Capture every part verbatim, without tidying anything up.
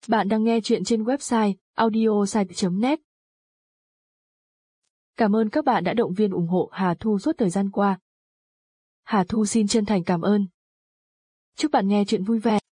Bạn đang nghe chuyện trên website audiosite chấm net. Cảm ơn các bạn đã động viên ủng hộ Hà Thu suốt thời gian qua. Hà Thu xin chân thành cảm ơn. Chúc bạn nghe chuyện vui vẻ.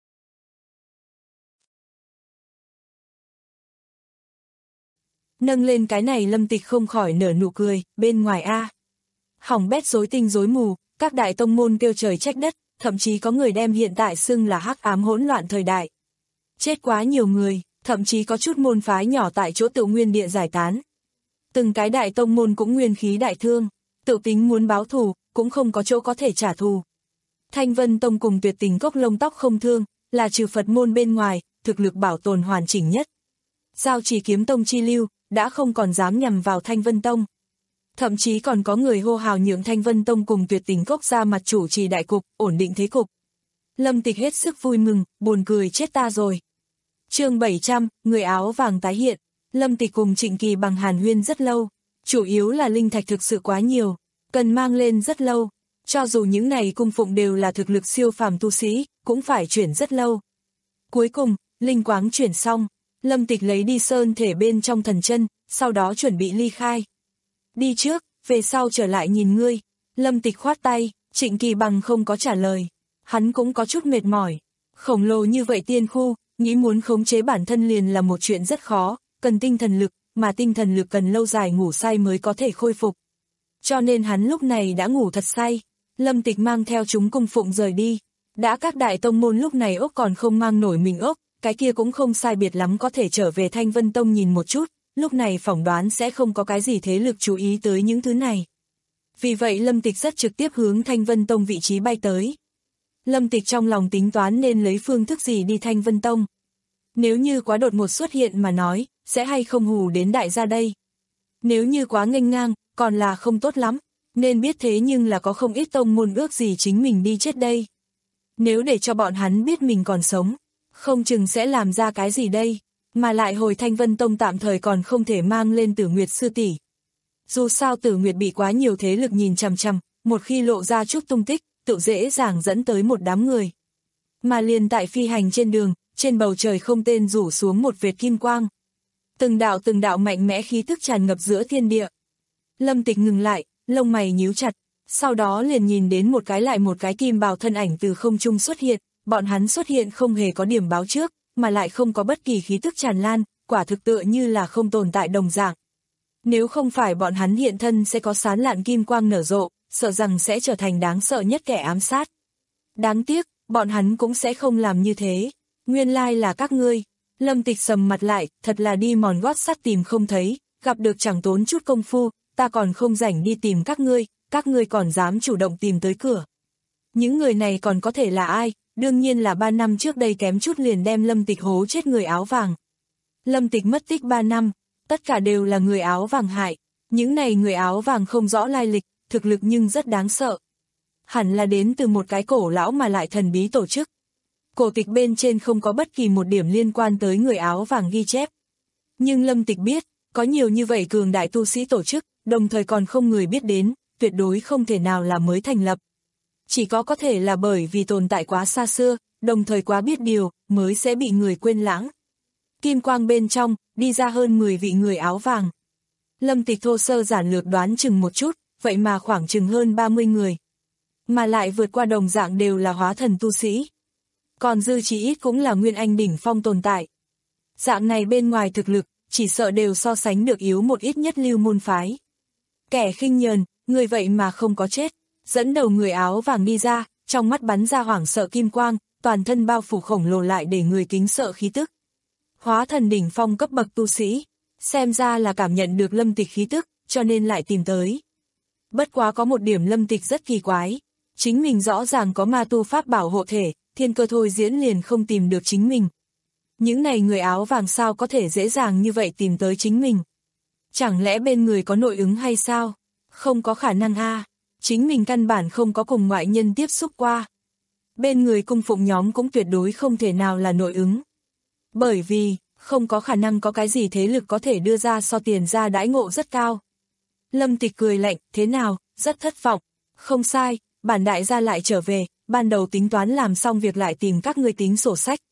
Nâng lên cái này Lâm Tịch không khỏi nở nụ cười, bên ngoài a. Hỏng bét rối tinh rối mù, các đại tông môn kêu trời trách đất, thậm chí có người đem hiện tại xưng là hắc ám hỗn loạn thời đại. Chết quá nhiều người, thậm chí có chút môn phái nhỏ tại chỗ Tự Nguyên Địa giải tán. Từng cái đại tông môn cũng nguyên khí đại thương, tự tính muốn báo thù, cũng không có chỗ có thể trả thù. Thanh Vân Tông cùng Tuyệt Tình Cốc lông tóc không thương, là trừ Phật môn bên ngoài, thực lực bảo tồn hoàn chỉnh nhất. Giao Chỉ Kiếm Tông chi lưu, đã không còn dám nhằm vào Thanh Vân Tông. Thậm chí còn có người hô hào nhượng Thanh Vân Tông cùng Tuyệt Tình Cốc ra mặt chủ trì đại cục, ổn định thế cục. Lâm Tịch hết sức vui mừng, buồn cười chết ta rồi. Chương bảy trăm, người áo vàng tái hiện. Lâm Tịch cùng Trịnh Kỳ bằng hàn huyên rất lâu, chủ yếu là linh thạch thực sự quá nhiều, cần mang lên rất lâu. Cho dù những này cung phụng đều là thực lực siêu phàm tu sĩ, cũng phải chuyển rất lâu. Cuối cùng, linh quáng chuyển xong, Lâm Tịch lấy đi sơn thể bên trong thần chân, sau đó chuẩn bị ly khai. Đi trước, về sau trở lại nhìn ngươi. Lâm Tịch khoát tay, Trịnh Kỳ bằng không có trả lời. Hắn cũng có chút mệt mỏi. Khổng lồ như vậy tiên khu, nghĩ muốn khống chế bản thân liền là một chuyện rất khó, cần tinh thần lực, mà tinh thần lực cần lâu dài ngủ say mới có thể khôi phục. Cho nên hắn lúc này đã ngủ thật say. Lâm Tịch mang theo chúng cung phụng rời đi. Đã các đại tông môn lúc này ốc còn không mang nổi mình ốc, cái kia cũng không sai biệt lắm có thể trở về Thanh Vân Tông nhìn một chút, lúc này phỏng đoán sẽ không có cái gì thế lực chú ý tới những thứ này. Vì vậy Lâm Tịch rất trực tiếp hướng Thanh Vân Tông vị trí bay tới. Lâm Tịch trong lòng tính toán nên lấy phương thức gì đi Thanh Vân Tông. Nếu như quá đột ngột xuất hiện mà nói, sẽ hay không hù đến đại gia đây. Nếu như quá nghênh ngang, còn là không tốt lắm, nên biết thế nhưng là có không ít tông môn ước gì chính mình đi chết đây. Nếu để cho bọn hắn biết mình còn sống, không chừng sẽ làm ra cái gì đây, mà lại hồi Thanh Vân Tông tạm thời còn không thể mang lên Tử Nguyệt sư tỷ. Dù sao Tử Nguyệt bị quá nhiều thế lực nhìn chằm chằm, một khi lộ ra chút tung tích, tự dễ dàng dẫn tới một đám người. Mà liền tại phi hành trên đường, trên bầu trời không tên rủ xuống một vệt kim quang. Từng đạo từng đạo mạnh mẽ khí tức tràn ngập giữa thiên địa. Lâm Tịch ngừng lại, lông mày nhíu chặt, sau đó liền nhìn đến một cái lại một cái kim bào thân ảnh từ không trung xuất hiện, bọn hắn xuất hiện không hề có điểm báo trước, mà lại không có bất kỳ khí tức tràn lan, quả thực tựa như là không tồn tại đồng dạng. Nếu không phải bọn hắn hiện thân sẽ có sán lạn kim quang nở rộ, sợ rằng sẽ trở thành đáng sợ nhất kẻ ám sát. Đáng tiếc, bọn hắn cũng sẽ không làm như thế. Nguyên lai là các ngươi. Lâm Tịch sầm mặt lại, thật là đi mòn gót sắt tìm không thấy, gặp được chẳng tốn chút công phu, ta còn không rảnh đi tìm các ngươi, các ngươi còn dám chủ động tìm tới cửa. Những người này còn có thể là ai? Đương nhiên là ba năm trước đây kém chút liền đem Lâm Tịch hố chết người áo vàng. Lâm Tịch mất tích ba năm, tất cả đều là người áo vàng hại. Những này người áo vàng không rõ lai lịch, thực lực nhưng rất đáng sợ. Hẳn là đến từ một cái cổ lão mà lại thần bí tổ chức. Cổ tịch bên trên không có bất kỳ một điểm liên quan tới người áo vàng ghi chép. Nhưng Lâm Tịch biết, có nhiều như vậy cường đại tu sĩ tổ chức, đồng thời còn không người biết đến, tuyệt đối không thể nào là mới thành lập. Chỉ có có thể là bởi vì tồn tại quá xa xưa, đồng thời quá biết điều, mới sẽ bị người quên lãng. Kim quang bên trong, đi ra hơn mười vị người áo vàng. Lâm Tịch thô sơ giản lược đoán chừng một chút, vậy mà khoảng chừng hơn ba mươi người. Mà lại vượt qua đồng dạng đều là hóa thần tu sĩ. Còn dư chỉ ít cũng là nguyên anh đỉnh phong tồn tại. Dạng này bên ngoài thực lực, chỉ sợ đều so sánh được yếu một ít nhất lưu môn phái. Kẻ khinh nhờn, người vậy mà không có chết. Dẫn đầu người áo vàng đi ra, trong mắt bắn ra hoảng sợ kim quang, toàn thân bao phủ khổng lồ lại để người kính sợ khí tức. Hóa thần đỉnh phong cấp bậc tu sĩ, xem ra là cảm nhận được Lâm Tịch khí tức, cho nên lại tìm tới. Bất quá có một điểm Lâm Tịch rất kỳ quái, chính mình rõ ràng có ma tu pháp bảo hộ thể, thiên cơ thôi diễn liền không tìm được chính mình. Những này người áo vàng sao có thể dễ dàng như vậy tìm tới chính mình? Chẳng lẽ bên người có nội ứng hay sao? Không có khả năng a. Chính mình căn bản không có cùng ngoại nhân tiếp xúc qua. Bên người cung phụng nhóm cũng tuyệt đối không thể nào là nội ứng. Bởi vì, không có khả năng có cái gì thế lực có thể đưa ra so tiền ra đãi ngộ rất cao. Lâm Tịch cười lạnh, thế nào, rất thất vọng. Không sai, bản đại gia lại trở về, ban đầu tính toán làm xong việc lại tìm các ngươi tính sổ sách.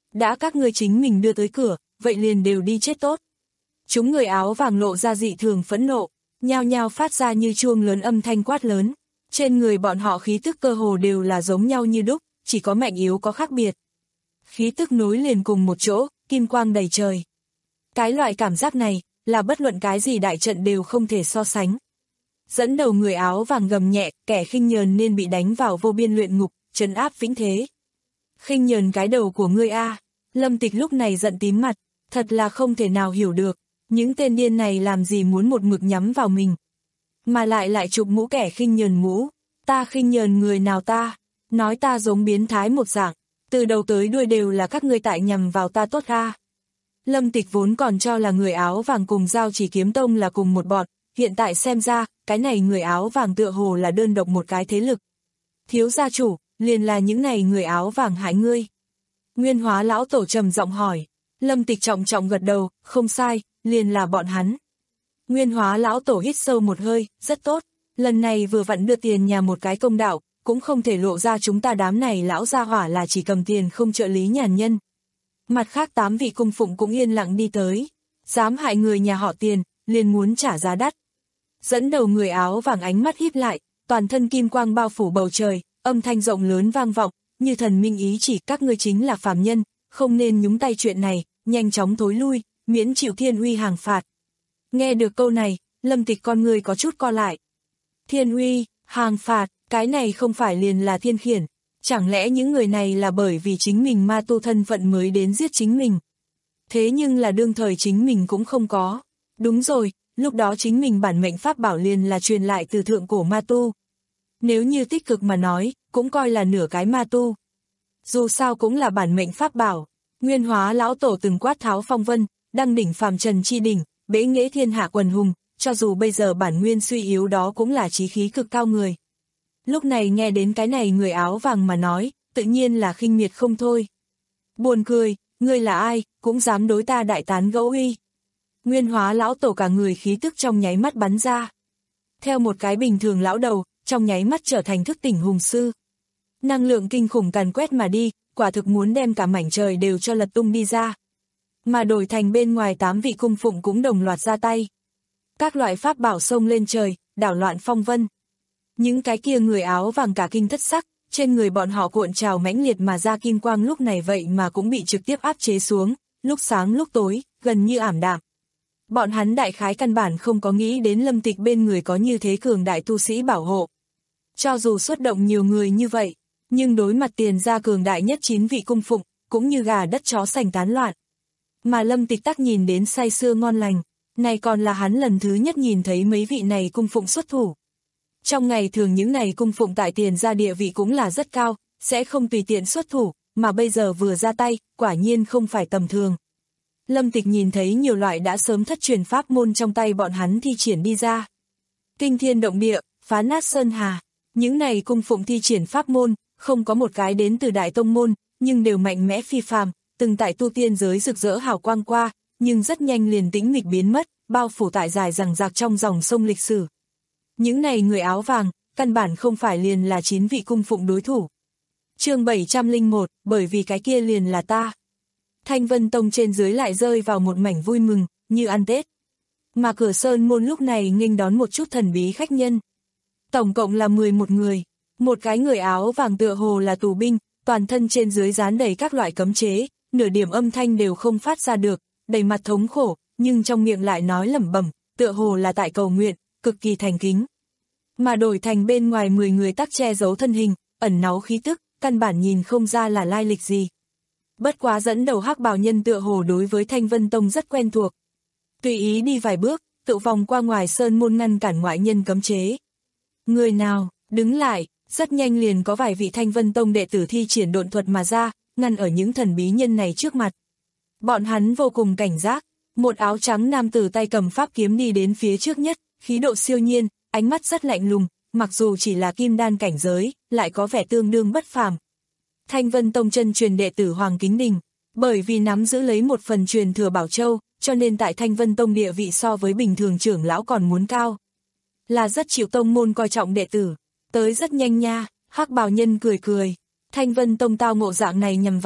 Đã các ngươi chính mình đưa tới cửa, vậy liền đều đi chết tốt. Chúng người áo vàng lộ ra dị thường phẫn nộ, nhao nhao phát ra như chuông lớn âm thanh quát lớn. Trên người bọn họ khí tức cơ hồ đều là giống nhau như đúc, chỉ có mạnh yếu có khác biệt. Khí tức nối liền cùng một chỗ, kim quang đầy trời. Cái loại cảm giác này, là bất luận cái gì đại trận đều không thể so sánh. Dẫn đầu người áo vàng gầm nhẹ, kẻ khinh nhờn nên bị đánh vào vô biên luyện ngục, trấn áp vĩnh thế. Khinh nhờn cái đầu của ngươi a. Lâm Tịch lúc này giận tím mặt, thật là không thể nào hiểu được, những tên điên này làm gì muốn một mực nhắm vào mình. Mà lại lại chụp mũ kẻ khinh nhờn mũ, ta khinh nhờn người nào ta, nói ta giống biến thái một dạng, từ đầu tới đuôi đều là các ngươi tại nhằm vào ta tốt a. Lâm Tịch vốn còn cho là người áo vàng cùng Giao Chỉ Kiếm Tông là cùng một bọn, hiện tại xem ra, cái này người áo vàng tựa hồ là đơn độc một cái thế lực. Thiếu gia chủ, liền là những này người áo vàng hại ngươi. Nguyên Hóa lão tổ trầm giọng hỏi. Lâm Tịch trọng trọng gật đầu, không sai, liền là bọn hắn. Nguyên Hóa lão tổ hít sâu một hơi, rất tốt, lần này vừa vặn đưa tiền nhà một cái công đạo, cũng không thể lộ ra chúng ta đám này lão gia hỏa là chỉ cầm tiền không trợ lý nhàn nhân. Mặt khác tám vị cung phụng cũng yên lặng đi tới, dám hại người nhà họ Tiền, liền muốn trả giá đắt. Dẫn đầu người áo vàng ánh mắt híp lại, toàn thân kim quang bao phủ bầu trời, âm thanh rộng lớn vang vọng, như thần minh ý chỉ các ngươi chính là phàm nhân, không nên nhúng tay chuyện này, nhanh chóng thối lui, miễn chịu thiên uy hàng phạt. Nghe được câu này, Lâm Tịch con người có chút co lại. Thiên uy, hàng phạt, cái này không phải liền là thiên khiển, chẳng lẽ những người này là bởi vì chính mình ma tu thân phận mới đến giết chính mình. Thế nhưng là đương thời chính mình cũng không có. Đúng rồi, lúc đó chính mình bản mệnh pháp bảo liền là truyền lại từ thượng cổ ma tu. Nếu như tích cực mà nói, cũng coi là nửa cái ma tu. Dù sao cũng là bản mệnh pháp bảo. Nguyên Hóa lão tổ từng quát tháo phong vân, đăng đỉnh phàm trần chi đỉnh, bế nghệ thiên hạ quần hùng, cho dù bây giờ bản nguyên suy yếu đó cũng là chí khí cực cao người. Lúc này nghe đến cái này người áo vàng mà nói, tự nhiên là khinh miệt không thôi. Buồn cười, ngươi là ai, cũng dám đối ta đại tán gẫu uy. Nguyên Hóa lão tổ cả người khí tức trong nháy mắt bắn ra. Theo một cái bình thường lão đầu, trong nháy mắt trở thành thức tỉnh hùng sư. Năng lượng kinh khủng càn quét mà đi, quả thực muốn đem cả mảnh trời đều cho lật tung đi ra. Mà đổi thành bên ngoài tám vị cung phụng cũng đồng loạt ra tay. Các loại pháp bảo xông lên trời, đảo loạn phong vân. Những cái kia người áo vàng cả kinh thất sắc, trên người bọn họ cuộn trào mãnh liệt mà ra kim quang lúc này vậy mà cũng bị trực tiếp áp chế xuống, lúc sáng lúc tối, gần như ảm đạm. Bọn hắn đại khái căn bản không có nghĩ đến Lâm Tịch bên người có như thế cường đại tu sĩ bảo hộ. Cho dù xuất động nhiều người như vậy, nhưng đối mặt Tiền gia cường đại nhất chín vị cung phụng, cũng như gà đất chó sành tán loạn. Mà Lâm Tịch tắc nhìn đến say sưa ngon lành, này còn là hắn lần thứ nhất nhìn thấy mấy vị này cung phụng xuất thủ. Trong ngày thường những này cung phụng tại Tiền gia địa vị cũng là rất cao, sẽ không tùy tiện xuất thủ, mà bây giờ vừa ra tay, quả nhiên không phải tầm thường. Lâm Tịch nhìn thấy nhiều loại đã sớm thất truyền pháp môn trong tay bọn hắn thi triển đi ra. Kinh thiên động địa, phá nát sơn hà, những này cung phụng thi triển pháp môn, không có một cái đến từ đại tông môn, nhưng đều mạnh mẽ phi phàm, từng tại tu tiên giới rực rỡ hào quang qua, nhưng rất nhanh liền tĩnh mịch biến mất, bao phủ tại dài rằng rạc trong dòng sông lịch sử. Những này người áo vàng, căn bản không phải liền là chín vị cung phụng đối thủ. Chương bảy trăm lẻ một, bởi vì cái kia liền là ta. Thanh Vân Tông trên dưới lại rơi vào một mảnh vui mừng, như ăn Tết. Mà cửa sơn môn lúc này nghênh đón một chút thần bí khách nhân. Tổng cộng là mười một người, một cái người áo vàng tựa hồ là tù binh, toàn thân trên dưới dán đầy các loại cấm chế, nửa điểm âm thanh đều không phát ra được, đầy mặt thống khổ, nhưng trong miệng lại nói lẩm bẩm, tựa hồ là tại cầu nguyện, cực kỳ thành kính. Mà đổi thành bên ngoài mười người tắc che giấu thân hình, ẩn náu khí tức, căn bản nhìn không ra là lai lịch gì. Bất quá dẫn đầu hắc bào nhân tựa hồ đối với Thanh Vân Tông rất quen thuộc. Tùy ý đi vài bước, tự vòng qua ngoài sơn môn ngăn cản ngoại nhân cấm chế. Người nào, đứng lại, rất nhanh liền có vài vị Thanh Vân Tông đệ tử thi triển độn thuật mà ra, ngăn ở những thần bí nhân này trước mặt. Bọn hắn vô cùng cảnh giác, một áo trắng nam tử tay cầm pháp kiếm đi đến phía trước nhất, khí độ siêu nhiên, ánh mắt rất lạnh lùng, mặc dù chỉ là kim đan cảnh giới, lại có vẻ tương đương bất phàm. Thanh Vân Tông chân truyền đệ tử Hoàng Kính Đình, bởi vì nắm giữ lấy một phần truyền thừa Bảo Châu, cho nên tại Thanh Vân Tông địa vị so với bình thường trưởng lão còn muốn cao. Là rất chịu tông môn coi trọng đệ tử, tới rất nhanh nha, hắc bào nhân cười cười. Thanh Vân Tông tao ngộ dạng này nhằm vào,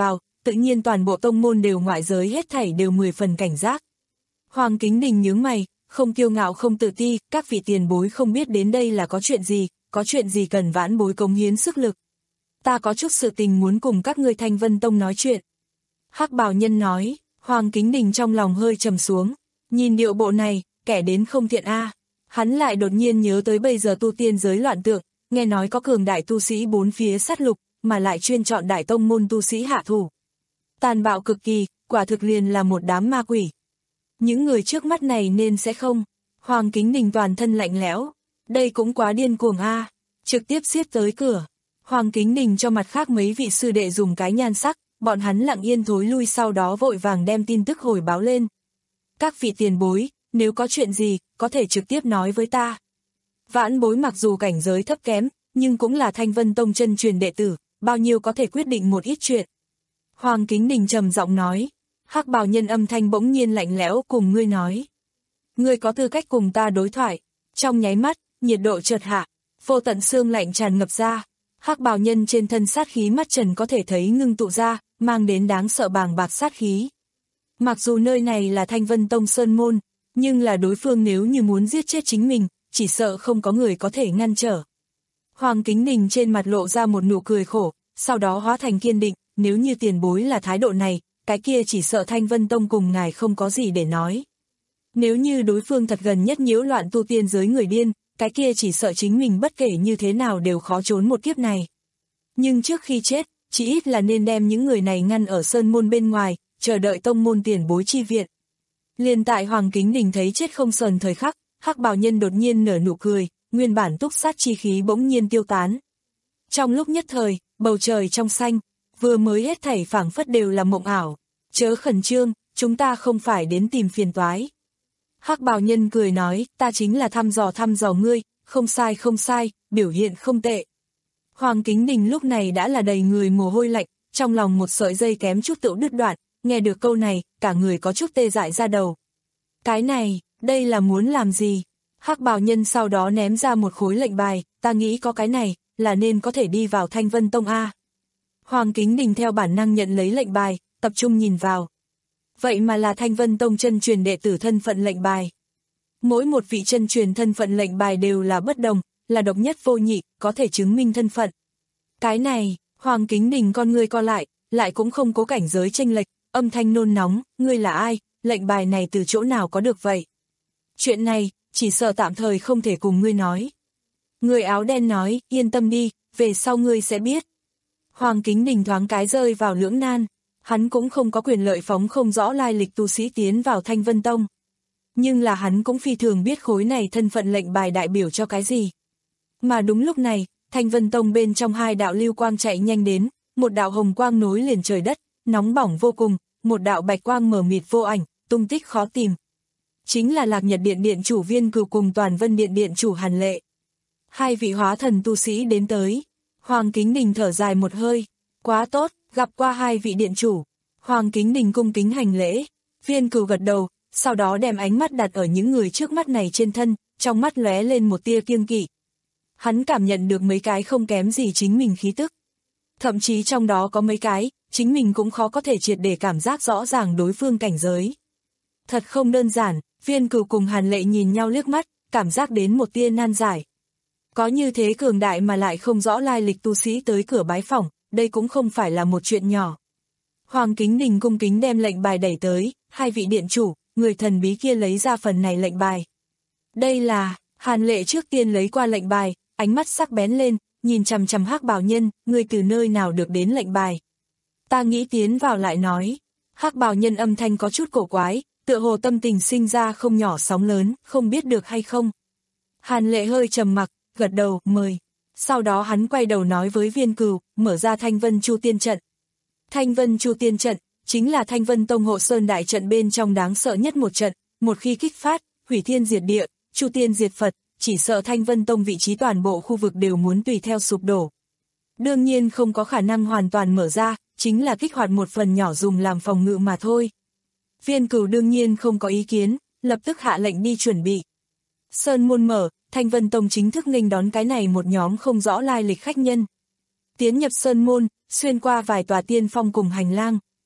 tự nhiên toàn bộ tông môn đều ngoại giới hết thảy đều mười phần cảnh giác. Hoàng Kính Đình nhướng mày, không kiêu ngạo không tự ti, các vị tiền bối không biết đến đây là có chuyện gì, có chuyện gì cần vãn bối cống hiến sức lực. Ta có chút sự tình muốn cùng các ngươi Thanh Vân Tông nói chuyện. Hắc bào nhân nói, Hoàng Kính Đình trong lòng hơi trầm xuống, nhìn điệu bộ này, kẻ đến không thiện a. Hắn lại đột nhiên nhớ tới bây giờ tu tiên giới loạn tượng, nghe nói có cường đại tu sĩ bốn phía sát lục, mà lại chuyên chọn đại tông môn tu sĩ hạ thủ. Tàn bạo cực kỳ, quả thực liền là một đám ma quỷ. Những người trước mắt này nên sẽ không. Hoàng Kính Đình toàn thân lạnh lẽo, đây cũng quá điên cuồng a, trực tiếp xiết tới cửa. Hoàng Kính Đình cho mặt khác mấy vị sư đệ dùng cái nhan sắc, bọn hắn lặng yên thối lui, sau đó vội vàng đem tin tức hồi báo lên. Các vị tiền bối, nếu có chuyện gì, có thể trực tiếp nói với ta. Vãn bối mặc dù cảnh giới thấp kém, nhưng cũng là Thanh Vân Tông chân truyền đệ tử, bao nhiêu có thể quyết định một ít chuyện. Hoàng Kính Đình trầm giọng nói, hắc bào nhân âm thanh bỗng nhiên lạnh lẽo, cùng ngươi nói. Ngươi có tư cách cùng ta đối thoại. Trong nháy mắt, nhiệt độ chợt hạ, vô tận xương lạnh tràn ngập ra. Hắc bào nhân trên thân sát khí mắt trần có thể thấy ngưng tụ ra, mang đến đáng sợ bàng bạc sát khí. Mặc dù nơi này là Thanh Vân Tông Sơn Môn, nhưng là đối phương nếu như muốn giết chết chính mình, chỉ sợ không có người có thể ngăn trở. Hoàng Kính Đình trên mặt lộ ra một nụ cười khổ, sau đó hóa thành kiên định, nếu như tiền bối là thái độ này, cái kia chỉ sợ Thanh Vân Tông cùng ngài không có gì để nói. Nếu như đối phương thật gần nhất nhiễu loạn tu tiên giới người điên, cái kia chỉ sợ chính mình bất kể như thế nào đều khó trốn một kiếp này. Nhưng trước khi chết, chỉ ít là nên đem những người này ngăn ở sơn môn bên ngoài, chờ đợi tông môn tiền bối chi viện. Liền tại Hoàng Kính Đình thấy chết không sờn thời khắc, hắc bào nhân đột nhiên nở nụ cười, nguyên bản túc sát chi khí bỗng nhiên tiêu tán. Trong lúc nhất thời, bầu trời trong xanh, vừa mới hết thảy phảng phất đều là mộng ảo. Chớ khẩn trương, chúng ta không phải đến tìm phiền toái. Hắc bào nhân cười nói, ta chính là thăm dò thăm dò ngươi, không sai không sai, biểu hiện không tệ. Hoàng Kính Đình lúc này đã là đầy người mồ hôi lạnh, trong lòng một sợi dây kém chút tựu đứt đoạn, nghe được câu này, cả người có chút tê dại ra đầu. Cái này, đây là muốn làm gì? Hắc bào nhân sau đó ném ra một khối lệnh bài, ta nghĩ có cái này, là nên có thể đi vào Thanh Vân Tông A. Hoàng Kính Đình theo bản năng nhận lấy lệnh bài, tập trung nhìn vào. Vậy mà là Thanh Vân Tông chân truyền đệ tử thân phận lệnh bài. Mỗi một vị chân truyền thân phận lệnh bài đều là bất đồng, là độc nhất vô nhị, có thể chứng minh thân phận. Cái này, Hoàng Kính Đình con ngươi co lại, lại cũng không cố cảnh giới chênh lệch, âm thanh nôn nóng, ngươi là ai, lệnh bài này từ chỗ nào có được vậy? Chuyện này, chỉ sợ tạm thời không thể cùng ngươi nói. Người áo đen nói, yên tâm đi, về sau ngươi sẽ biết. Hoàng Kính Đình thoáng cái rơi vào lưỡng nan, hắn cũng không có quyền lợi phóng không rõ lai lịch tu sĩ tiến vào Thanh Vân Tông. Nhưng là hắn cũng phi thường biết khối này thân phận lệnh bài đại biểu cho cái gì. Mà đúng lúc này, Thanh Vân Tông bên trong hai đạo lưu quang chạy nhanh đến, một đạo hồng quang nối liền trời đất, nóng bỏng vô cùng, một đạo bạch quang mờ mịt vô ảnh, tung tích khó tìm. Chính là Lạc Nhật Điện Điện chủ Viên Cừu cùng Toàn Vân Điện Điện chủ Hàn Lệ. Hai vị hóa thần tu sĩ đến tới. Hoàng Kính Đình thở dài một hơi, quá tốt, gặp qua hai vị điện chủ. Hoàng Kính Đình cung kính hành lễ, Viên Cừu gật đầu, sau đó đem ánh mắt đặt ở những người trước mắt này trên thân, trong mắt lóe lên một tia kiêng kỵ. Hắn cảm nhận được mấy cái không kém gì chính mình khí tức. Thậm chí trong đó có mấy cái, chính mình cũng khó có thể triệt để cảm giác rõ ràng đối phương cảnh giới. Thật không đơn giản, Viên Cừu cùng Hàn Lệ nhìn nhau liếc mắt, cảm giác đến một tia nan giải. Có như thế cường đại mà lại không rõ lai lịch tu sĩ tới cửa bái phỏng, đây cũng không phải là một chuyện nhỏ. Hoàng Kính Đình cung kính đem lệnh bài đẩy tới, hai vị điện chủ, người thần bí kia lấy ra phần này lệnh bài. Đây là, Hàn Lệ trước tiên lấy qua lệnh bài, ánh mắt sắc bén lên, nhìn chằm chằm hắc bào nhân, người từ nơi nào được đến lệnh bài. Ta nghĩ tiến vào lại nói, hắc bào nhân âm thanh có chút cổ quái, tựa hồ tâm tình sinh ra không nhỏ sóng lớn, không biết được hay không. Hàn Lệ hơi trầm mặc, gật đầu, mời. Sau đó hắn quay đầu nói với Viên Cừu, mở ra Thanh Vân Chu Tiên Trận. Thanh Vân Chu Tiên Trận, chính là Thanh Vân Tông Hộ Sơn đại trận bên trong đáng sợ nhất một trận, một khi kích phát, hủy thiên diệt địa, Chu Tiên diệt Phật, chỉ sợ Thanh Vân Tông vị trí toàn bộ khu vực đều muốn tùy theo sụp đổ. Đương nhiên không có khả năng hoàn toàn mở ra, chính là kích hoạt một phần nhỏ dùng làm phòng ngự mà thôi. Viên Cừu đương nhiên không có ý kiến, lập tức hạ lệnh đi chuẩn bị. Sơn môn mở, Thanh Vân Tông chính thức nghênh đón cái này một nhóm không rõ lai lịch khách nhân. Tiến nhập sơn môn, xuyên qua vài tòa tiên phong cùng hành lang,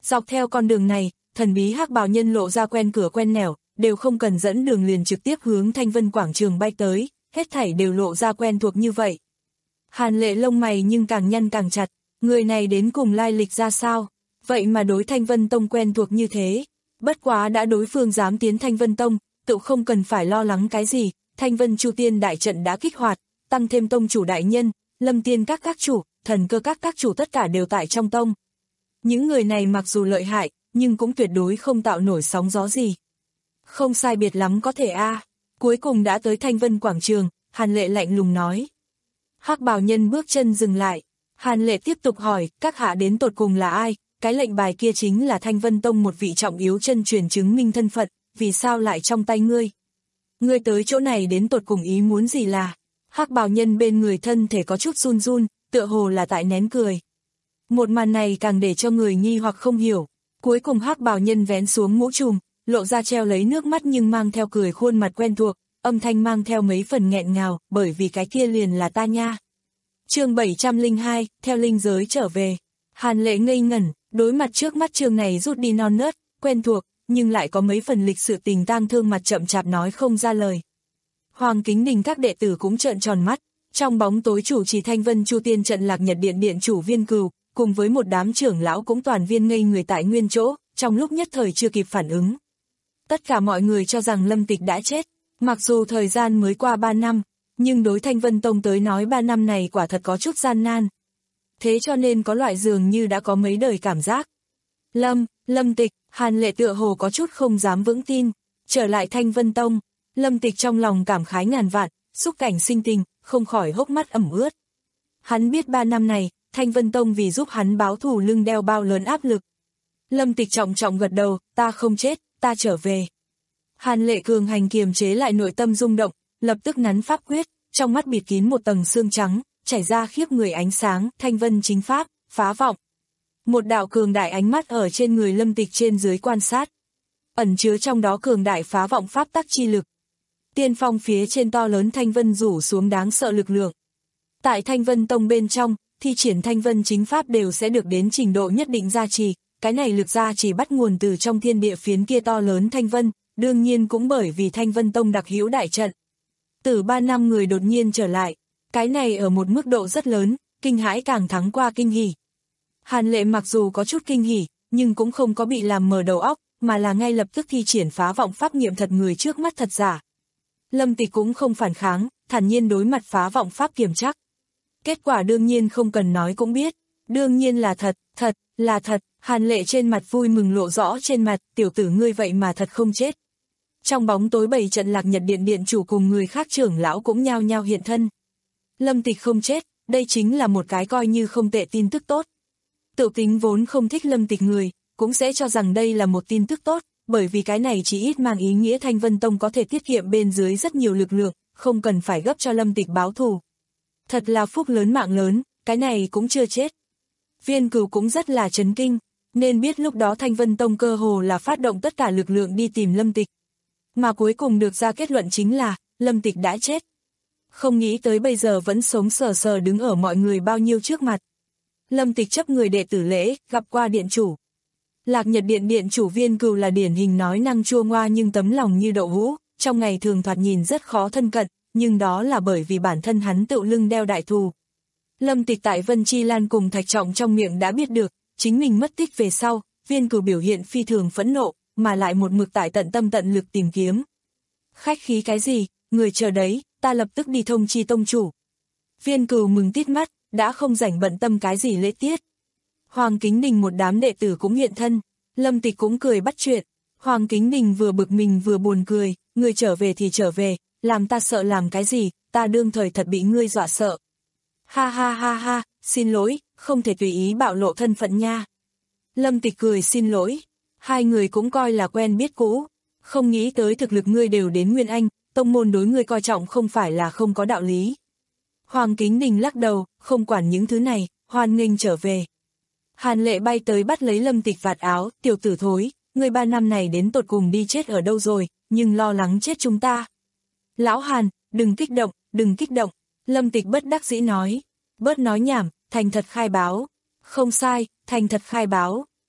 Dọc theo con đường này, thần bí hắc bào nhân lộ ra quen cửa quen nẻo, đều không cần dẫn đường liền trực tiếp hướng Thanh Vân quảng trường bay tới, hết thảy đều lộ ra quen thuộc như vậy. Hàn Lệ lông mày nhưng càng nhăn càng chặt, người này đến cùng lai lịch ra sao, vậy mà đối Thanh Vân Tông quen thuộc như thế, bất quá đã đối phương dám tiến Thanh Vân Tông, tự không cần phải lo lắng cái gì, Thanh Vân Chu Tiên đại trận đã kích hoạt, tăng thêm tông chủ đại nhân, Lâm Tiên các các chủ, thần cơ các các chủ tất cả đều tại trong tông. Những người này mặc dù lợi hại, nhưng cũng tuyệt đối không tạo nổi sóng gió gì. Không sai biệt lắm có thể a. Cuối cùng đã tới Thanh Vân quảng trường, Hàn Lệ lạnh lùng nói. Hắc bào nhân bước chân dừng lại, Hàn Lệ tiếp tục hỏi, các hạ đến tột cùng là ai? Cái lệnh bài kia chính là Thanh Vân Tông một vị trọng yếu chân truyền chứng minh thân phận, vì sao lại trong tay ngươi? Ngươi tới chỗ này đến tột cùng ý muốn gì là? Hắc bào nhân bên người thân thể có chút run run, tựa hồ là tại nén cười. Một màn này càng để cho người nghi hoặc không hiểu. Cuối cùng hắc bào nhân vén xuống mũ trùm, lộ ra treo lấy nước mắt nhưng mang theo cười khuôn mặt quen thuộc, âm thanh mang theo mấy phần nghẹn ngào, bởi vì cái kia liền là ta nha. Chương bảy trăm lẻ hai, theo linh giới trở về. Hàn Lệ ngây ngẩn, đối mặt trước mắt chương này rút đi non nớt, quen thuộc, nhưng lại có mấy phần lịch sự tình tang thương mặt chậm chạp nói không ra lời. Hoàng Kính Đình các đệ tử cũng trợn tròn mắt, trong bóng tối chủ trì Thanh Vân Chu Tiên trận Lạc Nhật Điện điện chủ Viên Cừu, cùng với một đám trưởng lão cũng toàn viên ngây người tại nguyên chỗ, trong lúc nhất thời chưa kịp phản ứng. Tất cả mọi người cho rằng Lâm Tịch đã chết, mặc dù thời gian mới qua ba năm, nhưng đối Thanh Vân Tông tới nói ba năm này quả thật có chút gian nan. Thế cho nên có loại dường như đã có mấy đời cảm giác. Lâm, Lâm Tịch, Hàn Lệ tựa hồ có chút không dám vững tin, trở lại Thanh Vân Tông, Lâm Tịch trong lòng cảm khái ngàn vạn, xúc cảnh sinh tình, không khỏi hốc mắt ẩm ướt. Hắn biết ba năm này, Thanh Vân Tông vì giúp hắn báo thù lưng đeo bao lớn áp lực. Lâm Tịch trọng trọng gật đầu, ta không chết, ta trở về. Hàn Lệ cường hành kiềm chế lại nội tâm rung động, lập tức nắn pháp quyết, trong mắt bịt kín một tầng xương trắng, chảy ra khiếp người ánh sáng, Thanh Vân chính pháp, phá vọng. Một đạo cường đại ánh mắt ở trên người Lâm Tịch trên dưới quan sát, ẩn chứa trong đó cường đại phá vọng pháp tắc chi lực. Tiên phong phía trên to lớn Thanh Vân rủ xuống đáng sợ lực lượng. Tại Thanh Vân Tông bên trong, thi triển Thanh Vân chính pháp đều sẽ được đến trình độ nhất định gia trì, cái này lực gia trì bắt nguồn từ trong thiên địa phiến kia to lớn Thanh Vân, đương nhiên cũng bởi vì Thanh Vân Tông đặc hữu đại trận. Từ ba năm người đột nhiên trở lại, cái này ở một mức độ rất lớn, kinh hãi càng thắng qua kinh hỉ. Hàn Lệ mặc dù có chút kinh hỉ, nhưng cũng không có bị làm mờ đầu óc, mà là ngay lập tức thi triển phá vọng pháp nghiệm thật người trước mắt thật giả. Lâm Tịch cũng không phản kháng, thản nhiên đối mặt phá vọng pháp kiểm chắc. Kết quả đương nhiên không cần nói cũng biết, đương nhiên là thật, thật, là thật, Hàn Lệ trên mặt vui mừng lộ rõ trên mặt, tiểu tử ngươi vậy mà thật không chết. Trong bóng tối bảy trận Lạc Nhật Điện điện chủ cùng người khác trưởng lão cũng nhao nhao hiện thân. Lâm Tịch không chết, đây chính là một cái coi như không tệ tin tức tốt. Tự tính vốn không thích Lâm Tịch người, cũng sẽ cho rằng đây là một tin tức tốt, bởi vì cái này chỉ ít mang ý nghĩa Thanh Vân Tông có thể tiết kiệm bên dưới rất nhiều lực lượng, không cần phải gấp cho Lâm Tịch báo thù. Thật là phúc lớn mạng lớn, cái này cũng chưa chết. Viên Cừu cũng rất là chấn kinh, nên biết lúc đó Thanh Vân Tông cơ hồ là phát động tất cả lực lượng đi tìm Lâm Tịch. Mà cuối cùng được ra kết luận chính là, Lâm Tịch đã chết. Không nghĩ tới bây giờ vẫn sống sờ sờ đứng ở mọi người bao nhiêu trước mặt. Lâm Tịch chấp người đệ tử lễ, gặp qua điện chủ. Lạc Nhật Điện điện chủ Viên Cừu là điển hình nói năng chua ngoa nhưng tấm lòng như đậu hũ, trong ngày thường thoạt nhìn rất khó thân cận, nhưng đó là bởi vì bản thân hắn tự lưng đeo đại thù. Lâm Tịch tại Vân Chi Lan cùng Thạch Trọng trong miệng đã biết được, chính mình mất tích về sau, Viên Cừu biểu hiện phi thường phẫn nộ, mà lại một mực tại tận tâm tận lực tìm kiếm. Khách khí cái gì, người chờ đấy, ta lập tức đi thông chi tông chủ. Viên Cừu mừng tít mắt, đã không rảnh bận tâm cái gì lễ tiết. Hoàng Kính Đình một đám đệ tử cũng hiện thân, Lâm Tịch cũng cười bắt chuyện. Hoàng Kính Đình vừa bực mình vừa buồn cười, người trở về thì trở về, làm ta sợ làm cái gì, ta đương thời thật bị ngươi dọa sợ. Ha ha ha ha, xin lỗi, không thể tùy ý bạo lộ thân phận nha. Lâm Tịch cười xin lỗi, hai người cũng coi là quen biết cũ, không nghĩ tới thực lực ngươi đều đến Nguyên Anh, tông môn đối ngươi coi trọng không phải là không có đạo lý. Hoàng Kính Đình lắc đầu, không quản những thứ này, hoan nghênh trở về. Hàn Lệ bay tới bắt lấy Lâm Tịch vạt áo, tiểu tử thối, ngươi ba năm này đến tột cùng đi chết ở đâu rồi, nhưng lo lắng chết chúng ta. Lão Hàn, đừng kích động, đừng kích động, Lâm Tịch bất đắc dĩ nói, bớt nói nhảm, thành thật khai báo. Không sai, thành thật khai báo.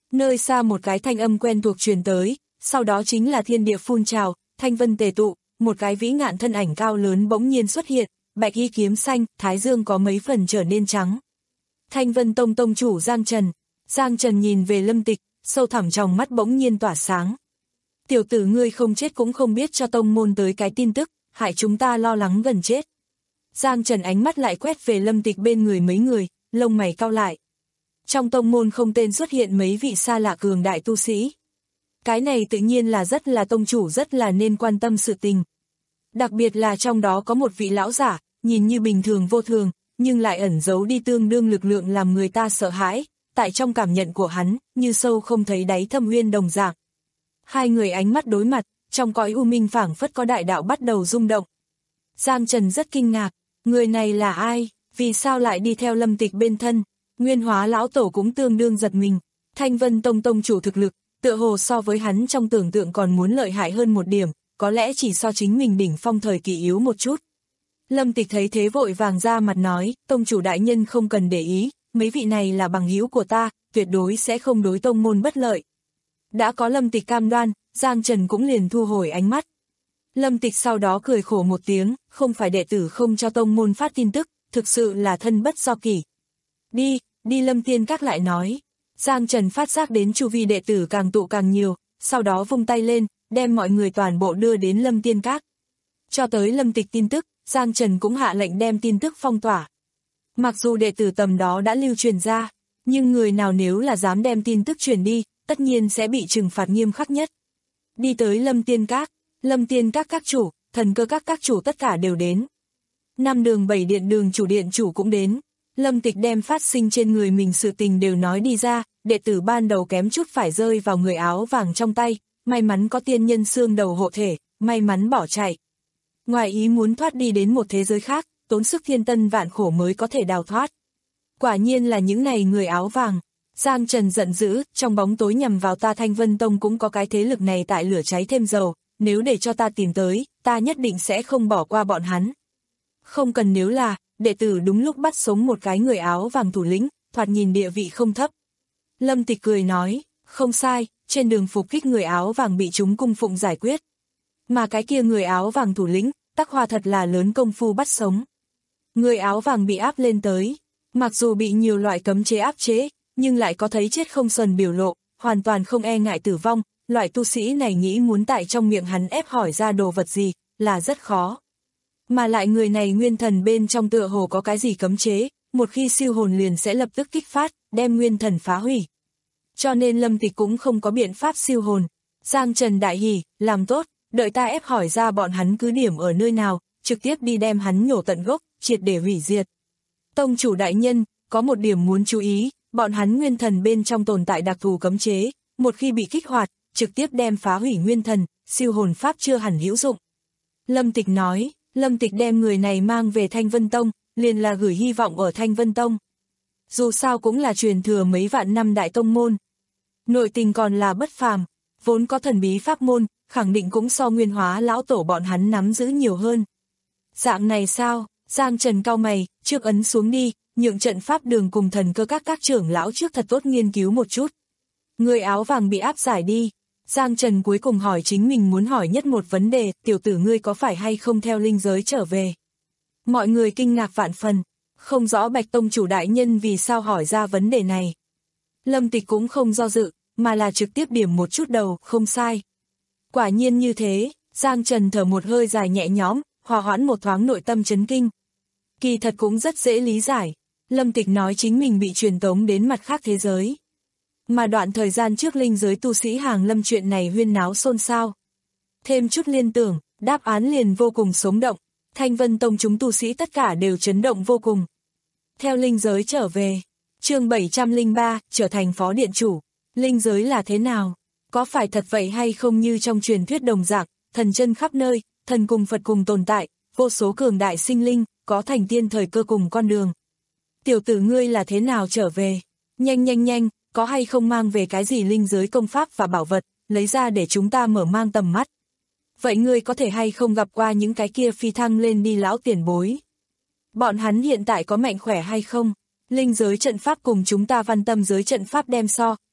Nơi xa một cái thanh âm quen thuộc truyền tới, sau đó chính là thiên địa phun trào, thanh vân tề tụ, một cái vĩ ngạn thân ảnh cao lớn bỗng nhiên xuất hiện, bạch y kiếm xanh, thái dương có mấy phần trở nên trắng. Thanh Vân Tông tông chủ Giang Trần. Giang Trần nhìn về Lâm Tịch, sâu thẳm trong mắt bỗng nhiên tỏa sáng. Tiểu tử ngươi không chết cũng không biết cho tông môn tới cái tin tức, hại chúng ta lo lắng gần chết. Giang Trần ánh mắt lại quét về Lâm Tịch bên người mấy người, lông mày cau lại. Trong tông môn không tên xuất hiện mấy vị xa lạ cường đại tu sĩ. Cái này tự nhiên là rất là tông chủ rất là nên quan tâm sự tình. Đặc biệt là trong đó có một vị lão giả, nhìn như bình thường vô thường, nhưng lại ẩn giấu đi tương đương lực lượng làm người ta sợ hãi, tại trong cảm nhận của hắn, như sâu không thấy đáy thâm uyên đồng dạng. Hai người ánh mắt đối mặt, trong cõi u minh phảng phất có đại đạo bắt đầu rung động. Giang Trần rất kinh ngạc, người này là ai, vì sao lại đi theo Lâm Tịch bên thân, Nguyên Hóa lão tổ cũng tương đương giật mình, Thanh Vân Tông tông chủ thực lực, tựa hồ so với hắn trong tưởng tượng còn muốn lợi hại hơn một điểm, có lẽ chỉ so chính mình đỉnh phong thời kỳ yếu một chút. Lâm Tịch thấy thế vội vàng ra mặt nói, tông chủ đại nhân không cần để ý, mấy vị này là bằng hữu của ta, tuyệt đối sẽ không đối tông môn bất lợi. Đã có Lâm Tịch cam đoan, Giang Trần cũng liền thu hồi ánh mắt. Lâm Tịch sau đó cười khổ một tiếng, không phải đệ tử không cho tông môn phát tin tức, thực sự là thân bất do kỷ. Đi, đi Lâm Tiên Các lại nói. Giang Trần phát giác đến chu vi đệ tử càng tụ càng nhiều, sau đó vung tay lên, đem mọi người toàn bộ đưa đến Lâm Tiên Các. Cho tới Lâm Tịch tin tức, Giang Trần cũng hạ lệnh đem tin tức phong tỏa. Mặc dù đệ tử tầm đó đã lưu truyền ra, nhưng người nào nếu là dám đem tin tức truyền đi, tất nhiên sẽ bị trừng phạt nghiêm khắc nhất. Đi tới Lâm Tiên Các, Lâm Tiên Các các chủ, Thần Cơ Các các chủ tất cả đều đến. Năm đường bảy điện đường chủ điện chủ cũng đến. Lâm Tịch đem phát sinh trên người mình sự tình đều nói đi ra, đệ tử ban đầu kém chút phải rơi vào người áo vàng trong tay, may mắn có tiên nhân xương đầu hộ thể, may mắn bỏ chạy. Ngoài ý muốn thoát đi đến một thế giới khác, tốn sức thiên tân vạn khổ mới có thể đào thoát. Quả nhiên là những này người áo vàng. Giang Trần giận dữ, trong bóng tối nhằm vào ta Thanh Vân Tông cũng có cái thế lực này tại lửa cháy thêm dầu, nếu để cho ta tìm tới, ta nhất định sẽ không bỏ qua bọn hắn. Không cần nếu là, đệ tử đúng lúc bắt sống một cái người áo vàng thủ lĩnh, thoạt nhìn địa vị không thấp. Lâm Tịch cười nói, không sai, trên đường phục kích người áo vàng bị chúng cung phụng giải quyết. Mà cái kia người áo vàng thủ lĩnh, Tắc Hoa thật là lớn công phu bắt sống. Người áo vàng bị áp lên tới, mặc dù bị nhiều loại cấm chế áp chế, nhưng lại có thấy chết không sờn biểu lộ, hoàn toàn không e ngại tử vong, loại tu sĩ này nghĩ muốn tại trong miệng hắn ép hỏi ra đồ vật gì, là rất khó. Mà lại người này nguyên thần bên trong tựa hồ có cái gì cấm chế, một khi siêu hồn liền sẽ lập tức kích phát, đem nguyên thần phá hủy. Cho nên Lâm Tịch cũng không có biện pháp siêu hồn. Giang Trần đại hỉ, làm tốt, đợi ta ép hỏi ra bọn hắn cứ điểm ở nơi nào, trực tiếp đi đem hắn nhổ tận gốc, triệt để hủy diệt. Tông chủ đại nhân, có một điểm muốn chú ý, bọn hắn nguyên thần bên trong tồn tại đặc thù cấm chế, một khi bị kích hoạt, trực tiếp đem phá hủy nguyên thần, siêu hồn pháp chưa hẳn hữu dụng. Lâm Tịch nói, Lâm Tịch đem người này mang về Thanh Vân Tông, liền là gửi hy vọng ở Thanh Vân Tông. Dù sao cũng là truyền thừa mấy vạn năm đại tông môn. Nội tình còn là bất phàm, vốn có thần bí pháp môn, khẳng định cũng so Nguyên Hóa lão tổ bọn hắn nắm giữ nhiều hơn. Dạng này sao, Giang Trần cau mày, trước ấn xuống đi, nhượng trận pháp đường cùng Thần Cơ Các các trưởng lão trước thật tốt nghiên cứu một chút. Người áo vàng bị áp giải đi. Giang Trần cuối cùng hỏi chính mình muốn hỏi nhất một vấn đề, tiểu tử ngươi có phải hay không theo linh giới trở về. Mọi người kinh ngạc vạn phần, không rõ Bạch Tông chủ đại nhân vì sao hỏi ra vấn đề này. Lâm Tịch cũng không do dự, mà là trực tiếp điểm một chút đầu, không sai. Quả nhiên như thế, Giang Trần thở một hơi dài nhẹ nhõm, hòa hoãn một thoáng nội tâm chấn kinh. Kỳ thật cũng rất dễ lý giải, Lâm Tịch nói chính mình bị truyền tống đến mặt khác thế giới. Mà đoạn thời gian trước linh giới tu sĩ hàng lâm chuyện này huyên náo xôn xao. Thêm chút liên tưởng, đáp án liền vô cùng sống động, Thanh Vân Tông chúng tu sĩ tất cả đều chấn động vô cùng. Theo linh giới trở về, chương bảy trăm lẻ ba, trở thành phó điện chủ, linh giới là thế nào? Có phải thật vậy hay không như trong truyền thuyết đồng dạng, thần chân khắp nơi, thần cùng Phật cùng tồn tại, vô số cường đại sinh linh, có thành tiên thời cơ cùng con đường. Tiểu tử ngươi là thế nào trở về? Nhanh nhanh nhanh, có hay không mang về cái gì linh giới công pháp và bảo vật, lấy ra để chúng ta mở mang tầm mắt. Vậy ngươi có thể hay không gặp qua những cái kia phi thăng lên đi lão tiền bối? Bọn hắn hiện tại có mạnh khỏe hay không? Linh giới trận pháp cùng chúng ta Văn Tâm giới trận pháp đem so,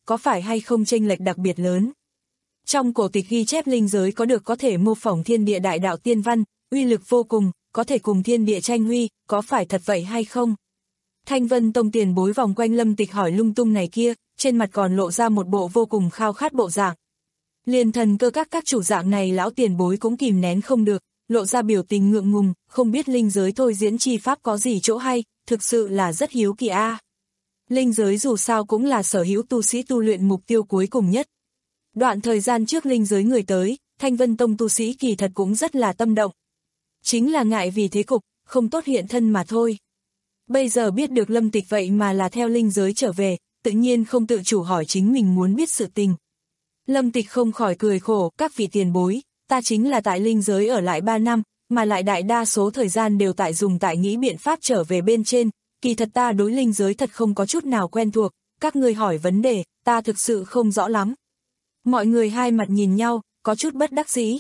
có phải hay không chênh lệch đặc biệt lớn. Trong cổ tịch ghi chép linh giới có được có thể mô phỏng thiên địa đại đạo tiên văn, uy lực vô cùng, có thể cùng thiên địa tranh huy, có phải thật vậy hay không? Thanh Vân Tông tiền bối vòng quanh Lâm Tịch hỏi lung tung này kia, trên mặt còn lộ ra một bộ vô cùng khao khát bộ dạng. Liền thần cơ các các chủ dạng này lão tiền bối cũng kìm nén không được, lộ ra biểu tình ngượng ngùng, không biết linh giới thôi diễn chi pháp có gì chỗ hay, thực sự là rất hiếu kỳ a. À. Linh giới dù sao cũng là sở hữu tu sĩ tu luyện mục tiêu cuối cùng nhất. Đoạn thời gian trước linh giới người tới, Thanh Vân Tông tu sĩ kỳ thật cũng rất là tâm động. Chính là ngại vì thế cục, không tốt hiện thân mà thôi. Bây giờ biết được Lâm Tịch vậy mà là theo linh giới trở về, tự nhiên không tự chủ hỏi chính mình muốn biết sự tình. Lâm Tịch không khỏi cười khổ, các vị tiền bối, ta chính là tại linh giới ở lại ba năm, mà lại đại đa số thời gian đều tại dùng tại nghĩ biện pháp trở về bên trên, kỳ thật ta đối linh giới thật không có chút nào quen thuộc, các người hỏi vấn đề, ta thực sự không rõ lắm. Mọi người hai mặt nhìn nhau, có chút bất đắc dĩ.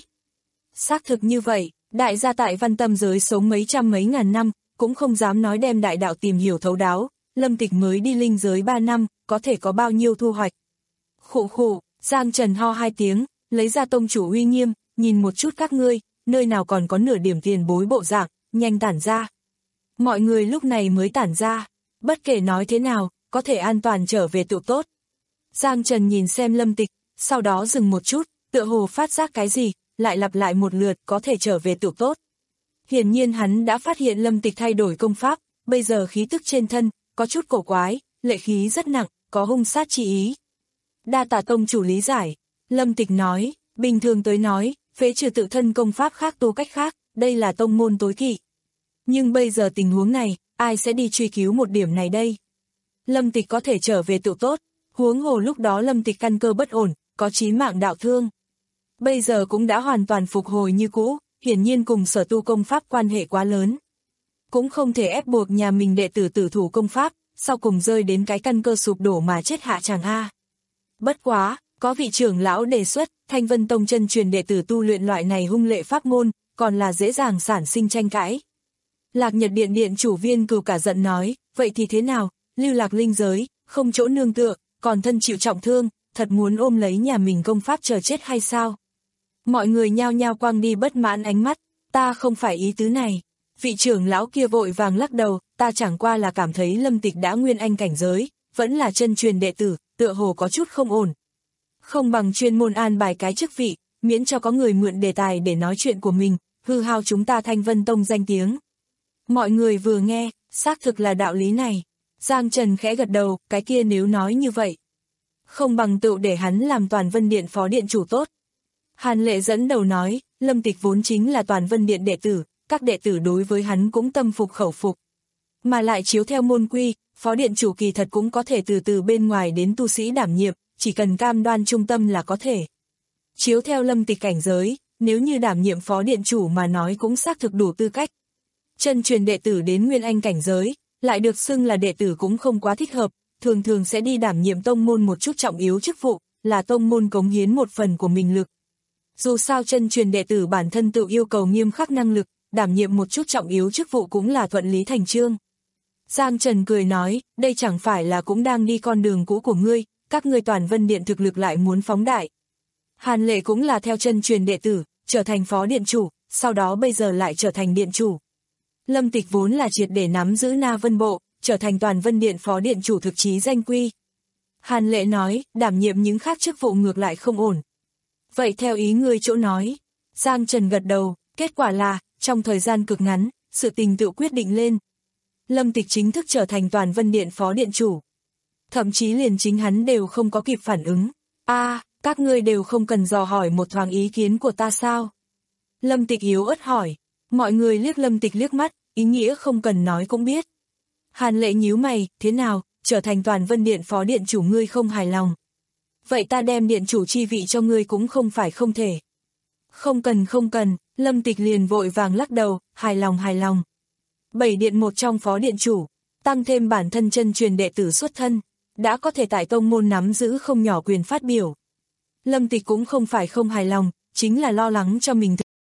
Xác thực như vậy, đại gia tại văn tâm giới sống mấy trăm mấy ngàn năm, cũng không dám nói đem đại đạo tìm hiểu thấu đáo, Lâm Tịch mới đi linh giới ba năm, có thể có bao nhiêu thu hoạch. Khụ khụ, Giang Trần ho hai tiếng, lấy ra tông chủ uy nghiêm, nhìn một chút các ngươi, nơi nào còn có nửa điểm tiền bối bộ dạng, nhanh tản ra. Mọi người lúc này mới tản ra, bất kể nói thế nào, có thể an toàn trở về tụ tốt. Giang Trần nhìn xem Lâm Tịch, sau đó dừng một chút, tựa hồ phát giác cái gì, lại lặp lại một lượt có thể trở về tụ tốt. Hiển nhiên hắn đã phát hiện Lâm Tịch thay đổi công pháp, bây giờ khí tức trên thân, có chút cổ quái, lệ khí rất nặng, có hung sát chi ý. Đa tạ tông chủ lý giải, Lâm Tịch nói, bình thường tới nói, phế trừ tự thân công pháp khác tu cách khác, đây là tông môn tối kỵ. Nhưng bây giờ tình huống này, ai sẽ đi truy cứu một điểm này đây? Lâm Tịch có thể trở về tụ tốt, huống hồ lúc đó Lâm Tịch căn cơ bất ổn, có chí mạng đạo thương. Bây giờ cũng đã hoàn toàn phục hồi như cũ, hiển nhiên cùng sở tu công pháp quan hệ quá lớn. Cũng không thể ép buộc nhà mình đệ tử tử thủ công pháp, sau cùng rơi đến cái căn cơ sụp đổ mà chết hạ chẳng a. Bất quá, có vị trưởng lão đề xuất, Thanh Vân Tông chân truyền đệ tử tu luyện loại này hung lệ pháp môn, còn là dễ dàng sản sinh tranh cãi. Lạc Nhật Điện điện chủ Viên Cừu cả giận nói, vậy thì thế nào, lưu lạc linh giới, không chỗ nương tựa, còn thân chịu trọng thương, thật muốn ôm lấy nhà mình công pháp chờ chết hay sao? Mọi người nhao nhao quăng đi bất mãn ánh mắt, ta không phải ý tứ này. Vị trưởng lão kia vội vàng lắc đầu, ta chẳng qua là cảm thấy Lâm Tịch đã nguyên anh cảnh giới, vẫn là chân truyền đệ tử, tựa hồ có chút không ổn. Không bằng chuyên môn an bài cái chức vị, miễn cho có người mượn đề tài để nói chuyện của mình, hư hao chúng ta Thanh Vân Tông danh tiếng. Mọi người vừa nghe, xác thực là đạo lý này. Giang Trần khẽ gật đầu, cái kia nếu nói như vậy. Không bằng tự để hắn làm Toàn Vân Điện phó điện chủ tốt. Hàn Lệ dẫn đầu nói, Lâm Tịch vốn chính là Toàn Vân Điện đệ tử, các đệ tử đối với hắn cũng tâm phục khẩu phục. Mà lại chiếu theo môn quy, phó điện chủ kỳ thật cũng có thể từ từ bên ngoài đến tu sĩ đảm nhiệm, chỉ cần cam đoan trung tâm là có thể. Chiếu theo Lâm Tịch cảnh giới, nếu như đảm nhiệm phó điện chủ mà nói cũng xác thực đủ tư cách. Chân truyền đệ tử đến nguyên anh cảnh giới, lại được xưng là đệ tử cũng không quá thích hợp, thường thường sẽ đi đảm nhiệm tông môn một chút trọng yếu chức vụ, là tông môn cống hiến một phần của mình lực. Dù sao chân truyền đệ tử bản thân tự yêu cầu nghiêm khắc năng lực, đảm nhiệm một chút trọng yếu chức vụ cũng là thuận lý thành chương. Giang Trần cười nói, đây chẳng phải là cũng đang đi con đường cũ của ngươi, các ngươi Toàn Vân Điện thực lực lại muốn phóng đại. Hàn Lệ cũng là theo chân truyền đệ tử, trở thành phó điện chủ, sau đó bây giờ lại trở thành điện chủ. Lâm Tịch vốn là triệt để nắm giữ Na Vân Bộ, trở thành Toàn Vân Điện phó điện chủ thực chí danh quy. Hàn Lệ nói, đảm nhiệm những khác chức vụ ngược lại không ổn. Vậy theo ý ngươi chỗ nói, Giang Trần gật đầu, kết quả là, trong thời gian cực ngắn, sự tình tự quyết định lên. Lâm Tịch chính thức trở thành Toàn Vân Điện phó điện chủ. Thậm chí liền chính hắn đều không có kịp phản ứng. a à, các ngươi đều không cần dò hỏi một thoáng ý kiến của ta sao? Lâm Tịch yếu ớt hỏi. Mọi người liếc Lâm Tịch liếc mắt, ý nghĩa không cần nói cũng biết. Hàn Lệ nhíu mày, thế nào, trở thành Toàn Vân Điện phó điện chủ ngươi không hài lòng. Vậy ta đem điện chủ chi vị cho ngươi cũng không phải không thể. Không cần không cần, Lâm Tịch liền vội vàng lắc đầu, hài lòng hài lòng. Bảy điện một trong phó điện chủ, tăng thêm bản thân chân truyền đệ tử xuất thân, đã có thể tại tông môn nắm giữ không nhỏ quyền phát biểu. Lâm Tịch cũng không phải không hài lòng, chính là lo lắng cho mình.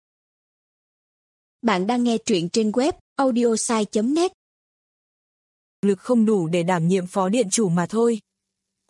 Bạn đang nghe truyện trên web audiosai chấm net. Lực không đủ để đảm nhiệm phó điện chủ mà thôi.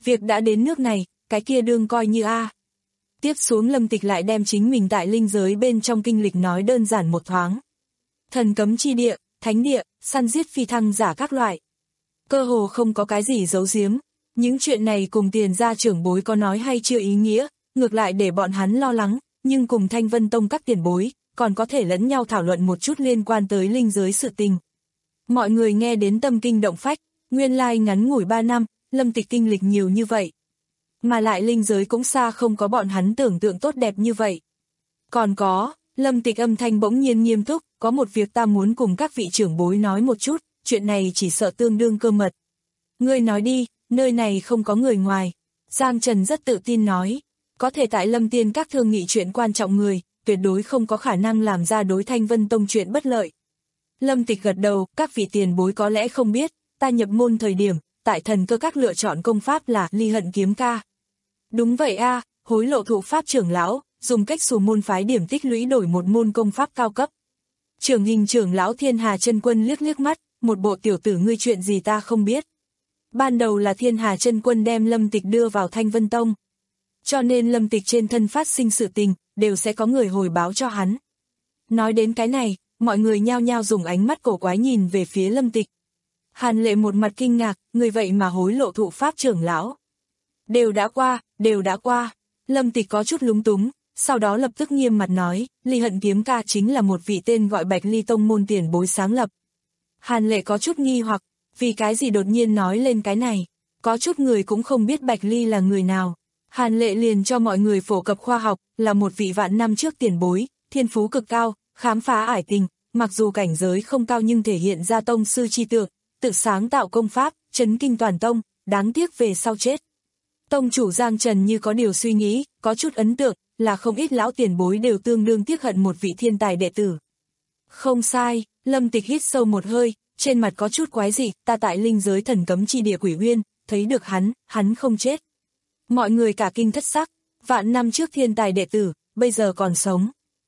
Việc đã đến nước này, cái kia đương coi như a. Tiếp xuống Lâm Tịch lại đem chính mình tại linh giới bên trong kinh lịch nói đơn giản một thoáng. Thần cấm chi địa, thánh địa, săn giết phi thăng giả các loại. Cơ hồ không có cái gì giấu giếm. Những chuyện này cùng Tiền gia trưởng bối có nói hay chưa ý nghĩa, ngược lại để bọn hắn lo lắng, nhưng cùng Thanh Vân Tông các tiền bối, còn có thể lẫn nhau thảo luận một chút liên quan tới linh giới sự tình. Mọi người nghe đến tâm kinh động phách, nguyên lai ngắn ngủi ba năm, Lâm Tịch kinh lịch nhiều như vậy. Mà lại linh giới cũng xa không có bọn hắn tưởng tượng tốt đẹp như vậy. Còn có, Lâm Tịch âm thanh bỗng nhiên nghiêm túc, có một việc ta muốn cùng các vị trưởng bối nói một chút, chuyện này chỉ sợ tương đương cơ mật. Ngươi nói đi, nơi này không có người ngoài. Giang Trần rất tự tin nói, có thể tại Lâm Tiên các thương nghị chuyện quan trọng người, tuyệt đối không có khả năng làm ra đối Thanh Vân Tông chuyện bất lợi. Lâm Tịch gật đầu, các vị tiền bối có lẽ không biết, ta nhập môn thời điểm, tại thần cơ các lựa chọn công pháp là ly hận kiếm ca. Đúng vậy a, hối lộ thụ pháp trưởng lão, dùng cách xù môn phái điểm tích lũy đổi một môn công pháp cao cấp. Trưởng hình trưởng lão Thiên Hà Chân Quân liếc liếc mắt, một bộ tiểu tử ngươi chuyện gì ta không biết. Ban đầu là Thiên Hà Chân Quân đem Lâm Tịch đưa vào Thanh Vân Tông. Cho nên Lâm Tịch trên thân phát sinh sự tình, đều sẽ có người hồi báo cho hắn. Nói đến cái này, mọi người nhao nhao dùng ánh mắt cổ quái nhìn về phía Lâm Tịch. Hàn Lệ một mặt kinh ngạc, người vậy mà hối lộ thụ pháp trưởng lão. Đều đã qua, đều đã qua. Lâm Tịch có chút lúng túng, sau đó lập tức nghiêm mặt nói, Ly Hận Kiếm Ca chính là một vị tên gọi Bạch Ly Tông môn tiền bối sáng lập. Hàn Lệ có chút nghi hoặc, vì cái gì đột nhiên nói lên cái này, có chút người cũng không biết Bạch Ly là người nào. Hàn Lệ liền cho mọi người phổ cập khoa học, là một vị vạn năm trước tiền bối, thiên phú cực cao, khám phá ải tình, mặc dù cảnh giới không cao nhưng thể hiện ra tông sư chi tượng, tự sáng tạo công pháp, chấn kinh toàn tông, đáng tiếc về sau chết. Tông chủ Giang Trần như có điều suy nghĩ, có chút ấn tượng, là không ít lão tiền bối đều tương đương tiếc hận một vị thiên tài đệ tử. Không sai, Lâm Tịch hít sâu một hơi, trên mặt có chút quái dị, ta tại linh giới thần cấm chi địa Quỷ Uyên, thấy được hắn, hắn không chết. Mọi người cả kinh thất sắc, vạn năm trước thiên tài đệ tử, bây giờ còn sống.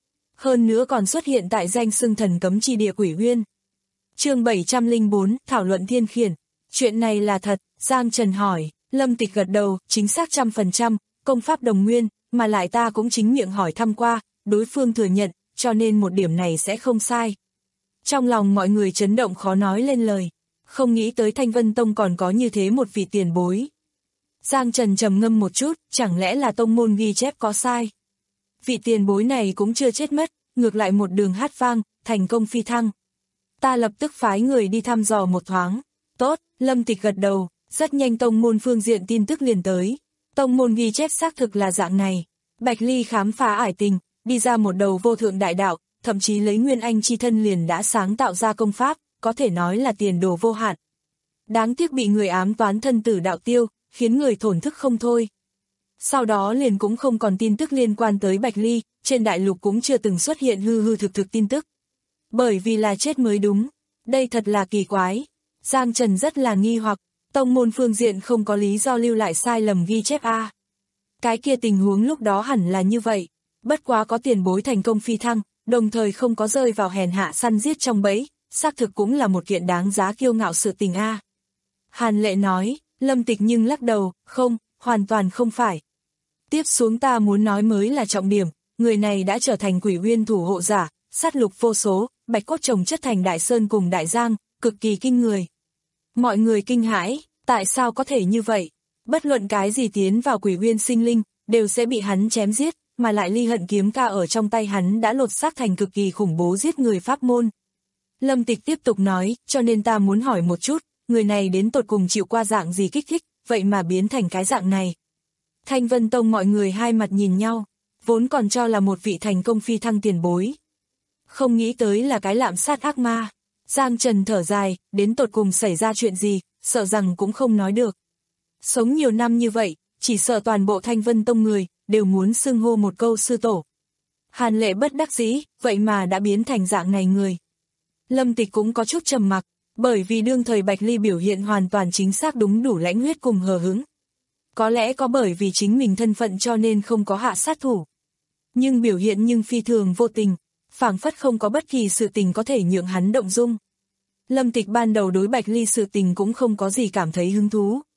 Hơn nữa còn xuất hiện tại danh xưng thần cấm chi địa Quỷ Uyên. Chương bảy trăm lẻ bốn, thảo luận thiên khiển. Chuyện này là thật, Giang Trần hỏi, Lâm Tịch gật đầu, chính xác trăm phần trăm, công pháp đồng nguyên, mà lại ta cũng chính miệng hỏi thăm qua, đối phương thừa nhận, cho nên một điểm này sẽ không sai. Trong lòng mọi người chấn động khó nói lên lời, không nghĩ tới Thanh Vân Tông còn có như thế một vị tiền bối. Giang Trần trầm ngâm một chút, chẳng lẽ là tông môn ghi chép có sai. Vị tiền bối này cũng chưa chết mất, ngược lại một đường hát vang, thành công phi thăng. Ta lập tức phái người đi thăm dò một thoáng. Tốt, Lâm Tịch gật đầu, rất nhanh tông môn phương diện tin tức liền tới. Tông môn ghi chép xác thực là dạng này. Bạch Ly khám phá ải tình, đi ra một đầu vô thượng đại đạo, thậm chí lấy Nguyên Anh chi thân liền đã sáng tạo ra công pháp, có thể nói là tiền đồ vô hạn. Đáng tiếc bị người ám toán thân tử đạo tiêu, khiến người thổn thức không thôi. Sau đó liền cũng không còn tin tức liên quan tới Bạch Ly, trên đại lục cũng chưa từng xuất hiện hư hư thực thực tin tức. Bởi vì là chết mới đúng, đây thật là kỳ quái. Giang Trần rất là nghi hoặc, tông môn phương diện không có lý do lưu lại sai lầm ghi chép a. Cái kia tình huống lúc đó hẳn là như vậy, bất quá có tiền bối thành công phi thăng, đồng thời không có rơi vào hèn hạ săn giết trong bẫy, xác thực cũng là một kiện đáng giá kiêu ngạo sự tình a. Hàn Lệ nói, Lâm Tịch nhưng lắc đầu, không, hoàn toàn không phải. Tiếp xuống ta muốn nói mới là trọng điểm, người này đã trở thành Quỷ Uyên thủ hộ giả, sát lục vô số, bạch cốt chồng chất thành Đại Sơn cùng Đại Giang, cực kỳ kinh người. Mọi người kinh hãi, tại sao có thể như vậy? Bất luận cái gì tiến vào Quỷ Uyên sinh linh, đều sẽ bị hắn chém giết, mà lại Ly Hận Kiếm Ca ở trong tay hắn đã lột xác thành cực kỳ khủng bố giết người pháp môn. Lâm Tịch tiếp tục nói, cho nên ta muốn hỏi một chút, người này đến tột cùng chịu qua dạng gì kích thích, vậy mà biến thành cái dạng này. Thanh Vân Tông mọi người hai mặt nhìn nhau, vốn còn cho là một vị thành công phi thăng tiền bối. Không nghĩ tới là cái lạm sát ác ma. Giang Trần thở dài, đến tột cùng xảy ra chuyện gì, sợ rằng cũng không nói được. Sống nhiều năm như vậy, chỉ sợ toàn bộ Thanh Vân Tông người, đều muốn xưng hô một câu sư tổ. Hàn Lệ bất đắc dĩ, vậy mà đã biến thành dạng này người. Lâm Tịch cũng có chút trầm mặc, bởi vì đương thời Bạch Ly biểu hiện hoàn toàn chính xác đúng đủ lãnh huyết cùng hờ hững. Có lẽ có bởi vì chính mình thân phận cho nên không có hạ sát thủ. Nhưng biểu hiện nhưng phi thường vô tình, phảng phất không có bất kỳ sự tình có thể nhượng hắn động dung. Lâm Tịch ban đầu đối Bạch Ly sự tình cũng không có gì cảm thấy hứng thú.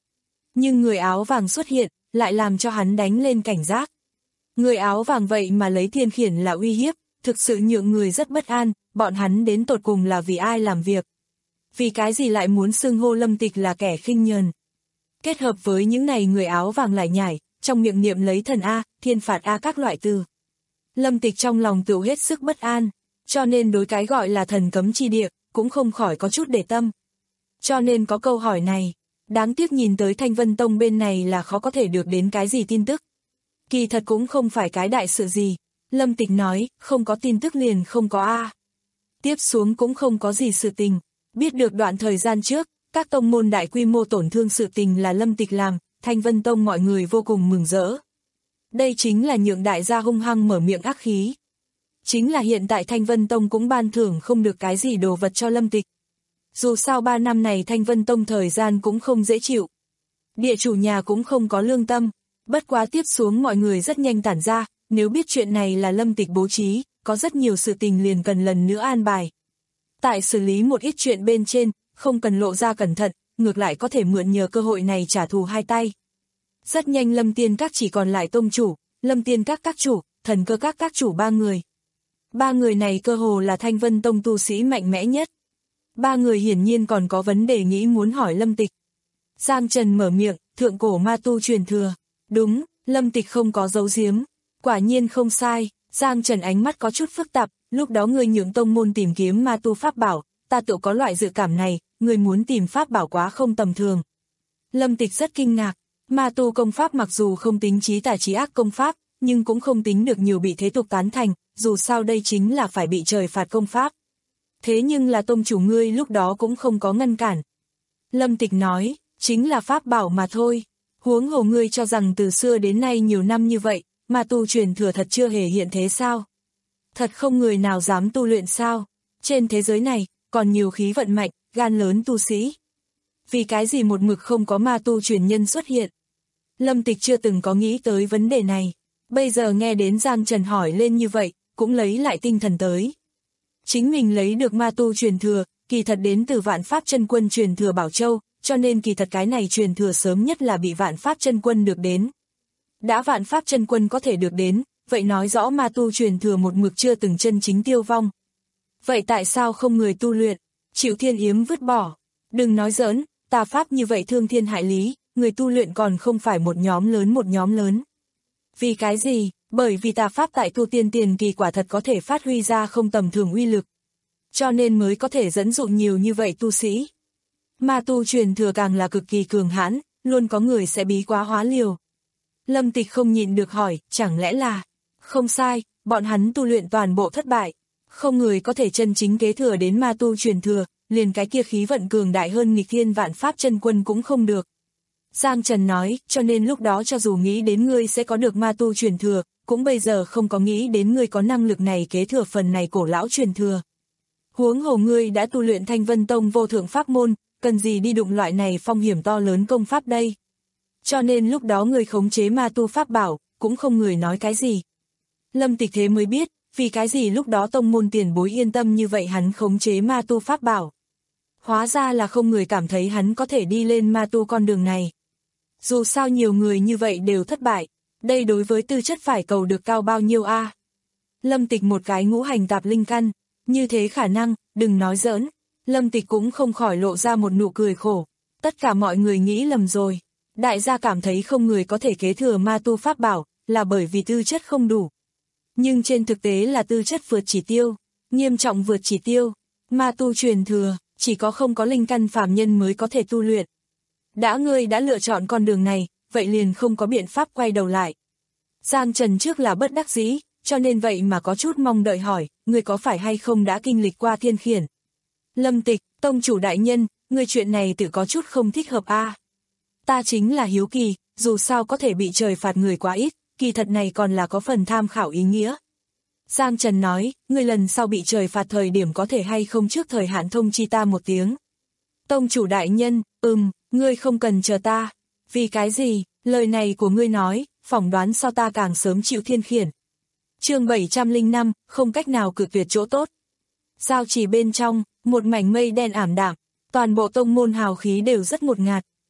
Nhưng người áo vàng xuất hiện, lại làm cho hắn đánh lên cảnh giác. Người áo vàng vậy mà lấy thiên khiển là uy hiếp, thực sự nhượng người rất bất an, bọn hắn đến tột cùng là vì ai làm việc. Vì cái gì lại muốn xưng hô Lâm Tịch là kẻ khinh nhờn. Kết hợp với những này người áo vàng lại nhảy, trong miệng niệm lấy thần A, thiên phạt A các loại từ. Lâm Tịch trong lòng tự hết sức bất an, cho nên đối cái gọi là thần cấm chi địa, cũng không khỏi có chút để tâm. Cho nên có câu hỏi này, đáng tiếc nhìn tới Thanh Vân Tông bên này là khó có thể được đến cái gì tin tức. Kỳ thật cũng không phải cái đại sự gì, Lâm Tịch nói, không có tin tức liền không có A. Tiếp xuống cũng không có gì sự tình, biết được đoạn thời gian trước, các tông môn đại quy mô tổn thương sự tình là Lâm Tịch làm, Thanh Vân Tông mọi người vô cùng mừng rỡ. Đây chính là nhượng đại gia hung hăng mở miệng ác khí. Chính là hiện tại Thanh Vân Tông cũng ban thưởng không được cái gì đồ vật cho Lâm Tịch. Dù sao ba năm này Thanh Vân Tông thời gian cũng không dễ chịu. Địa chủ nhà cũng không có lương tâm, bất quá tiếp xuống mọi người rất nhanh tản ra, nếu biết chuyện này là Lâm Tịch bố trí, có rất nhiều sự tình liền cần lần nữa an bài. Tại xử lý một ít chuyện bên trên, không cần lộ ra cẩn thận, ngược lại có thể mượn nhờ cơ hội này trả thù hai tay. Rất nhanh Lâm Tiên Các chỉ còn lại tông chủ, Lâm Tiên Các các chủ, Thần Cơ Các các chủ ba người. Ba người này cơ hồ là Thanh Vân Tông tu sĩ mạnh mẽ nhất. Ba người hiển nhiên còn có vấn đề nghĩ muốn hỏi Lâm Tịch. Giang Trần mở miệng, thượng cổ ma tu truyền thừa. Đúng, Lâm Tịch không có giấu giếm. Quả nhiên không sai, Giang Trần ánh mắt có chút phức tạp, lúc đó người nhượng tông môn tìm kiếm ma tu pháp bảo, ta tự có loại dự cảm này, người muốn tìm pháp bảo quá không tầm thường. Lâm Tịch rất kinh ngạc, ma tu công pháp mặc dù không tính trí tà trí ác công pháp, nhưng cũng không tính được nhiều bị thế tục tán thành, dù sao đây chính là phải bị trời phạt công pháp. Thế nhưng là tông chủ ngươi lúc đó cũng không có ngăn cản. Lâm Tịch nói, chính là pháp bảo mà thôi. Huống hồ ngươi cho rằng từ xưa đến nay nhiều năm như vậy, ma tu truyền thừa thật chưa hề hiện thế sao? Thật không người nào dám tu luyện sao? Trên thế giới này, còn nhiều khí vận mạnh, gan lớn tu sĩ. Vì cái gì một mực không có ma tu truyền nhân xuất hiện? Lâm Tịch chưa từng có nghĩ tới vấn đề này. Bây giờ nghe đến Giang Trần hỏi lên như vậy, cũng lấy lại tinh thần tới. Chính mình lấy được ma tu truyền thừa, kỳ thật đến từ Vạn Pháp Chân Quân truyền thừa Bảo Châu, cho nên kỳ thật cái này truyền thừa sớm nhất là bị Vạn Pháp Chân Quân được đến. Đã Vạn Pháp Chân Quân có thể được đến, vậy nói rõ ma tu truyền thừa một mực chưa từng chân chính tiêu vong. Vậy tại sao không người tu luyện? Chịu thiên yếm vứt bỏ. Đừng nói giỡn, tà pháp như vậy thương thiên hại lý, người tu luyện còn không phải một nhóm lớn một nhóm lớn. Vì cái gì? Bởi vì tà pháp tại tu tiên tiền kỳ quả thật có thể phát huy ra không tầm thường uy lực. Cho nên mới có thể dẫn dụ nhiều như vậy tu sĩ. Ma tu truyền thừa càng là cực kỳ cường hãn, luôn có người sẽ bí quá hóa liều. Lâm Tịch không nhịn được hỏi, chẳng lẽ là... Không sai, bọn hắn tu luyện toàn bộ thất bại. Không người có thể chân chính kế thừa đến ma tu truyền thừa, liền cái kia khí vận cường đại hơn nghịch thiên Vạn Pháp Chân Quân cũng không được. Giang Trần nói, cho nên lúc đó cho dù nghĩ đến ngươi sẽ có được ma tu truyền thừa, cũng bây giờ không có nghĩ đến ngươi có năng lực này kế thừa phần này cổ lão truyền thừa. Huống hồ ngươi đã tu luyện Thanh Vân Tông vô thượng pháp môn, cần gì đi đụng loại này phong hiểm to lớn công pháp đây. Cho nên lúc đó ngươi khống chế ma tu pháp bảo, cũng không người nói cái gì. Lâm Tịch thế mới biết, vì cái gì lúc đó tông môn tiền bối yên tâm như vậy hắn khống chế ma tu pháp bảo. Hóa ra là không người cảm thấy hắn có thể đi lên ma tu con đường này. Dù sao nhiều người như vậy đều thất bại, đây đối với tư chất phải cầu được cao bao nhiêu a? À? Lâm Tịch một cái ngũ hành tạp linh căn, như thế khả năng, đừng nói giỡn. Lâm Tịch cũng không khỏi lộ ra một nụ cười khổ. Tất cả mọi người nghĩ lầm rồi. Đại gia cảm thấy không người có thể kế thừa ma tu pháp bảo, là bởi vì tư chất không đủ. Nhưng trên thực tế là tư chất vượt chỉ tiêu, nghiêm trọng vượt chỉ tiêu. Ma tu truyền thừa, chỉ có không có linh căn phàm nhân mới có thể tu luyện. Đã ngươi đã lựa chọn con đường này, vậy liền không có biện pháp quay đầu lại. Giang Trần trước là bất đắc dĩ, cho nên vậy mà có chút mong đợi hỏi, ngươi có phải hay không đã kinh lịch qua thiên khiển? Lâm Tịch, tông chủ đại nhân, ngươi chuyện này tự có chút không thích hợp a. À? Ta chính là hiếu kỳ, dù sao có thể bị trời phạt người quá ít, kỳ thật này còn là có phần tham khảo ý nghĩa. Giang Trần nói, ngươi lần sau bị trời phạt thời điểm có thể hay không trước thời hạn thông chi ta một tiếng. Tông chủ đại nhân, ừm, ngươi không cần chờ ta. Vì cái gì, lời này của ngươi nói, phỏng đoán sao ta càng sớm chịu thiên khiển. Chương bảy trăm lẻ năm, không cách nào cự tuyệt chỗ tốt. Giao chỉ bên trong, một mảnh mây đen ảm đạm, toàn bộ tông môn hào khí đều rất ngột ngạt.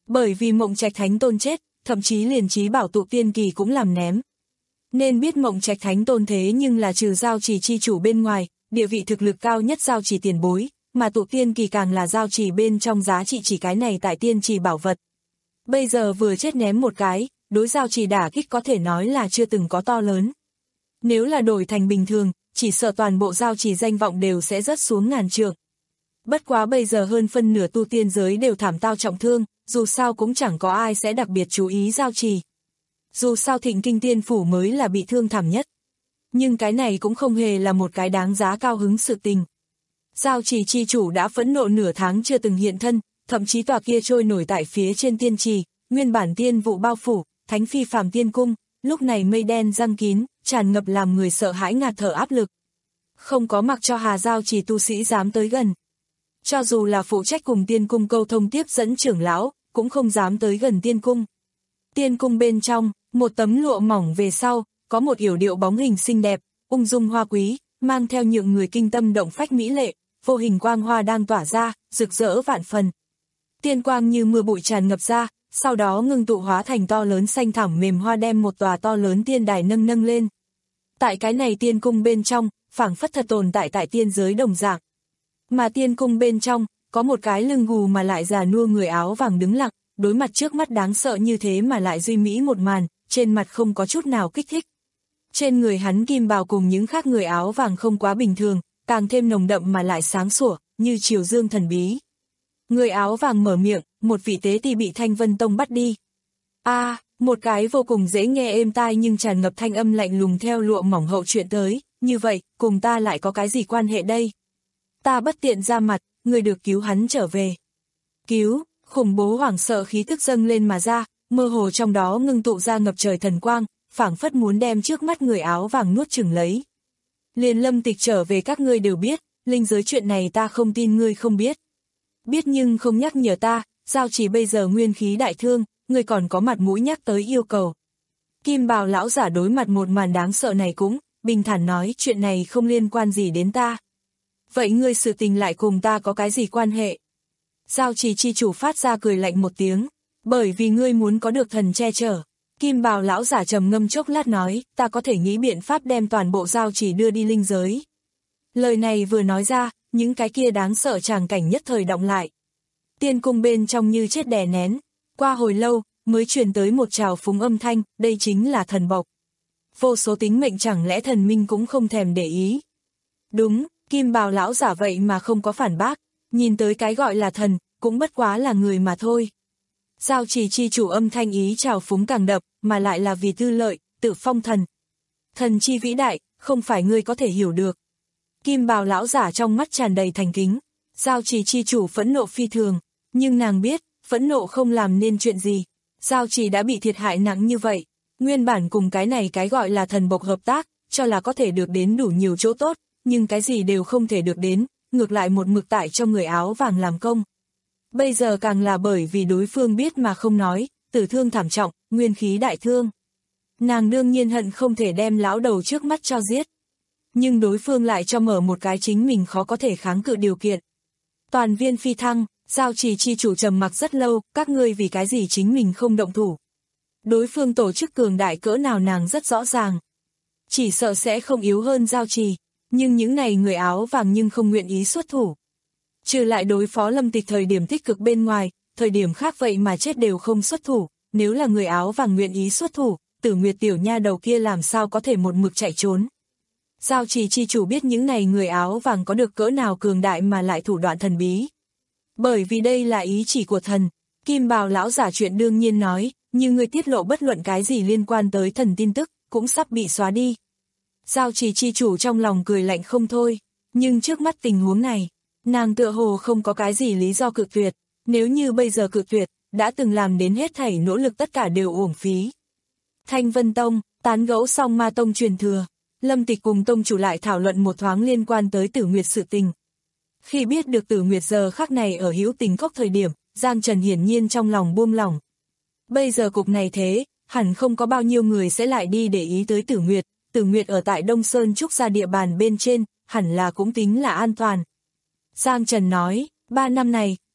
Bởi vì Mộng Trạch Thánh Tôn chết, thậm chí liền trí bảo tụ tiên kỳ cũng làm ném. Nên biết Mộng Trạch Thánh Tôn thế nhưng là trừ giao trì chi chủ bên ngoài, địa vị thực lực cao nhất giao trì tiền bối, mà tụ tiên kỳ càng là giao trì bên trong giá trị chỉ cái này tại tiên trì bảo vật. Bây giờ vừa chết ném một cái, đối giao trì đả kích có thể nói là chưa từng có to lớn. Nếu là đổi thành bình thường, chỉ sợ toàn bộ giao trì danh vọng đều sẽ rớt xuống ngàn trượng. Bất quá bây giờ hơn phân nửa tu tiên giới đều thảm tao trọng thương, dù sao cũng chẳng có ai sẽ đặc biệt chú ý giao trì. Dù sao Thịnh Kinh Tiên Phủ mới là bị thương thảm nhất. Nhưng cái này cũng không hề là một cái đáng giá cao hứng sự tình. Giao trì chi chủ đã phẫn nộ nửa tháng chưa từng hiện thân, thậm chí tòa kia trôi nổi tại phía trên tiên trì, nguyên bản tiên vụ bao phủ, thánh phi phàm tiên cung, lúc này mây đen giăng kín, tràn ngập làm người sợ hãi ngạt thở áp lực. Không có mặc cho Hà Giao trì tu sĩ dám tới gần. Cho dù là phụ trách cùng tiên cung câu thông tiếp dẫn trưởng lão, cũng không dám tới gần tiên cung. Tiên cung bên trong, một tấm lụa mỏng về sau, có một yểu điệu bóng hình xinh đẹp, ung dung hoa quý, mang theo nhượng người kinh tâm động phách mỹ lệ, vô hình quang hoa đang tỏa ra, rực rỡ vạn phần. Tiên quang như mưa bụi tràn ngập ra, sau đó ngưng tụ hóa thành to lớn xanh thẳm mềm hoa đem một tòa to lớn tiên đài nâng nâng lên. Tại cái này tiên cung bên trong, phảng phất thật tồn tại tại tiên giới đồng dạng. Mà tiên cung bên trong, có một cái lưng gù mà lại già nua người áo vàng đứng lặng, đối mặt trước mắt đáng sợ như thế mà lại duy mỹ một màn, trên mặt không có chút nào kích thích. Trên người hắn kim bào cùng những khác người áo vàng không quá bình thường, càng thêm nồng đậm mà lại sáng sủa, như chiều dương thần bí. Người áo vàng mở miệng, một vị tế tỳ bị Thanh Vân Tông bắt đi. A, à, một cái vô cùng dễ nghe êm tai nhưng tràn ngập thanh âm lạnh lùng theo lụa mỏng hậu chuyện tới, như vậy, cùng ta lại có cái gì quan hệ đây? Ta bất tiện ra mặt, người được cứu hắn trở về. Cứu, khủng bố hoảng sợ khí tức dâng lên mà ra, mơ hồ trong đó ngưng tụ ra ngập trời thần quang, phảng phất muốn đem trước mắt người áo vàng nuốt chửng lấy. Liền Lâm Tịch trở về các ngươi đều biết, linh giới chuyện này ta không tin ngươi không biết. Biết nhưng không nhắc nhở ta, giao chỉ bây giờ nguyên khí đại thương, ngươi còn có mặt mũi nhắc tới yêu cầu. Kim bào lão giả đối mặt một màn đáng sợ này cũng, bình thản nói chuyện này không liên quan gì đến ta. Vậy ngươi sự tình lại cùng ta có cái gì quan hệ? Giao chỉ chi chủ phát ra cười lạnh một tiếng, bởi vì ngươi muốn có được thần che chở. Kim bào lão giả trầm ngâm chốc lát nói, ta có thể nghĩ biện pháp đem toàn bộ giao chỉ đưa đi linh giới. Lời này vừa nói ra, những cái kia đáng sợ tràng cảnh nhất thời động lại. Tiên cung bên trong như chết đè nén, qua hồi lâu, mới truyền tới một trào phúng âm thanh, đây chính là thần bộc. Vô số tính mệnh chẳng lẽ thần minh cũng không thèm để ý. Đúng, kim bào lão giả vậy mà không có phản bác, nhìn tới cái gọi là thần, cũng bất quá là người mà thôi. Giao chỉ chi chủ âm thanh ý trào phúng càng đập, mà lại là vì tư lợi, tự phong thần. Thần chi vĩ đại, không phải ngươi có thể hiểu được. Kim bào lão giả trong mắt tràn đầy thành kính, giao chỉ chi chủ phẫn nộ phi thường, nhưng nàng biết, phẫn nộ không làm nên chuyện gì. Giao chỉ đã bị thiệt hại nặng như vậy, nguyên bản cùng cái này cái gọi là thần bộc hợp tác, cho là có thể được đến đủ nhiều chỗ tốt, nhưng cái gì đều không thể được đến, ngược lại một mực tại cho người áo vàng làm công. Bây giờ càng là bởi vì đối phương biết mà không nói, tử thương thảm trọng, nguyên khí đại thương. Nàng đương nhiên hận không thể đem lão đầu trước mắt cho giết. Nhưng đối phương lại cho mở một cái chính mình khó có thể kháng cự điều kiện. Toàn viên phi thăng, giao chỉ chi chủ trầm mặc rất lâu, các ngươi vì cái gì chính mình không động thủ. Đối phương tổ chức cường đại cỡ nào nàng rất rõ ràng. Chỉ sợ sẽ không yếu hơn giao trì, nhưng những này người áo vàng nhưng không nguyện ý xuất thủ. Trừ lại đối phó Lâm Tịch thời điểm tích cực bên ngoài, thời điểm khác vậy mà chết đều không xuất thủ, nếu là người áo vàng nguyện ý xuất thủ, Tử Nguyệt tiểu nha đầu kia làm sao có thể một mực chạy trốn. Giao trì chi chủ biết những này người áo vàng có được cỡ nào cường đại mà lại thủ đoạn thần bí. Bởi vì đây là ý chỉ của thần, kim bào lão giả chuyện đương nhiên nói, như người tiết lộ bất luận cái gì liên quan tới thần tin tức, cũng sắp bị xóa đi. Giao trì chi chủ trong lòng cười lạnh không thôi, nhưng trước mắt tình huống này, nàng tựa hồ không có cái gì lý do cự tuyệt, nếu như bây giờ cự tuyệt, đã từng làm đến hết thảy nỗ lực tất cả đều uổng phí. Thanh Vân Tông, tán gẫu xong ma tông truyền thừa, Lâm Tịch cùng tông chủ lại thảo luận một thoáng liên quan tới Tử Nguyệt sự tình. Khi biết được Tử Nguyệt giờ khắc này ở hữu tình cốc thời điểm, Giang Trần hiển nhiên trong lòng buông lỏng. Bây giờ cục này thế, hẳn không có bao nhiêu người sẽ lại đi để ý tới Tử Nguyệt, Tử Nguyệt ở tại Đông Sơn Trúc Gia địa bàn bên trên, hẳn là cũng tính là an toàn. Giang Trần nói, ba năm này,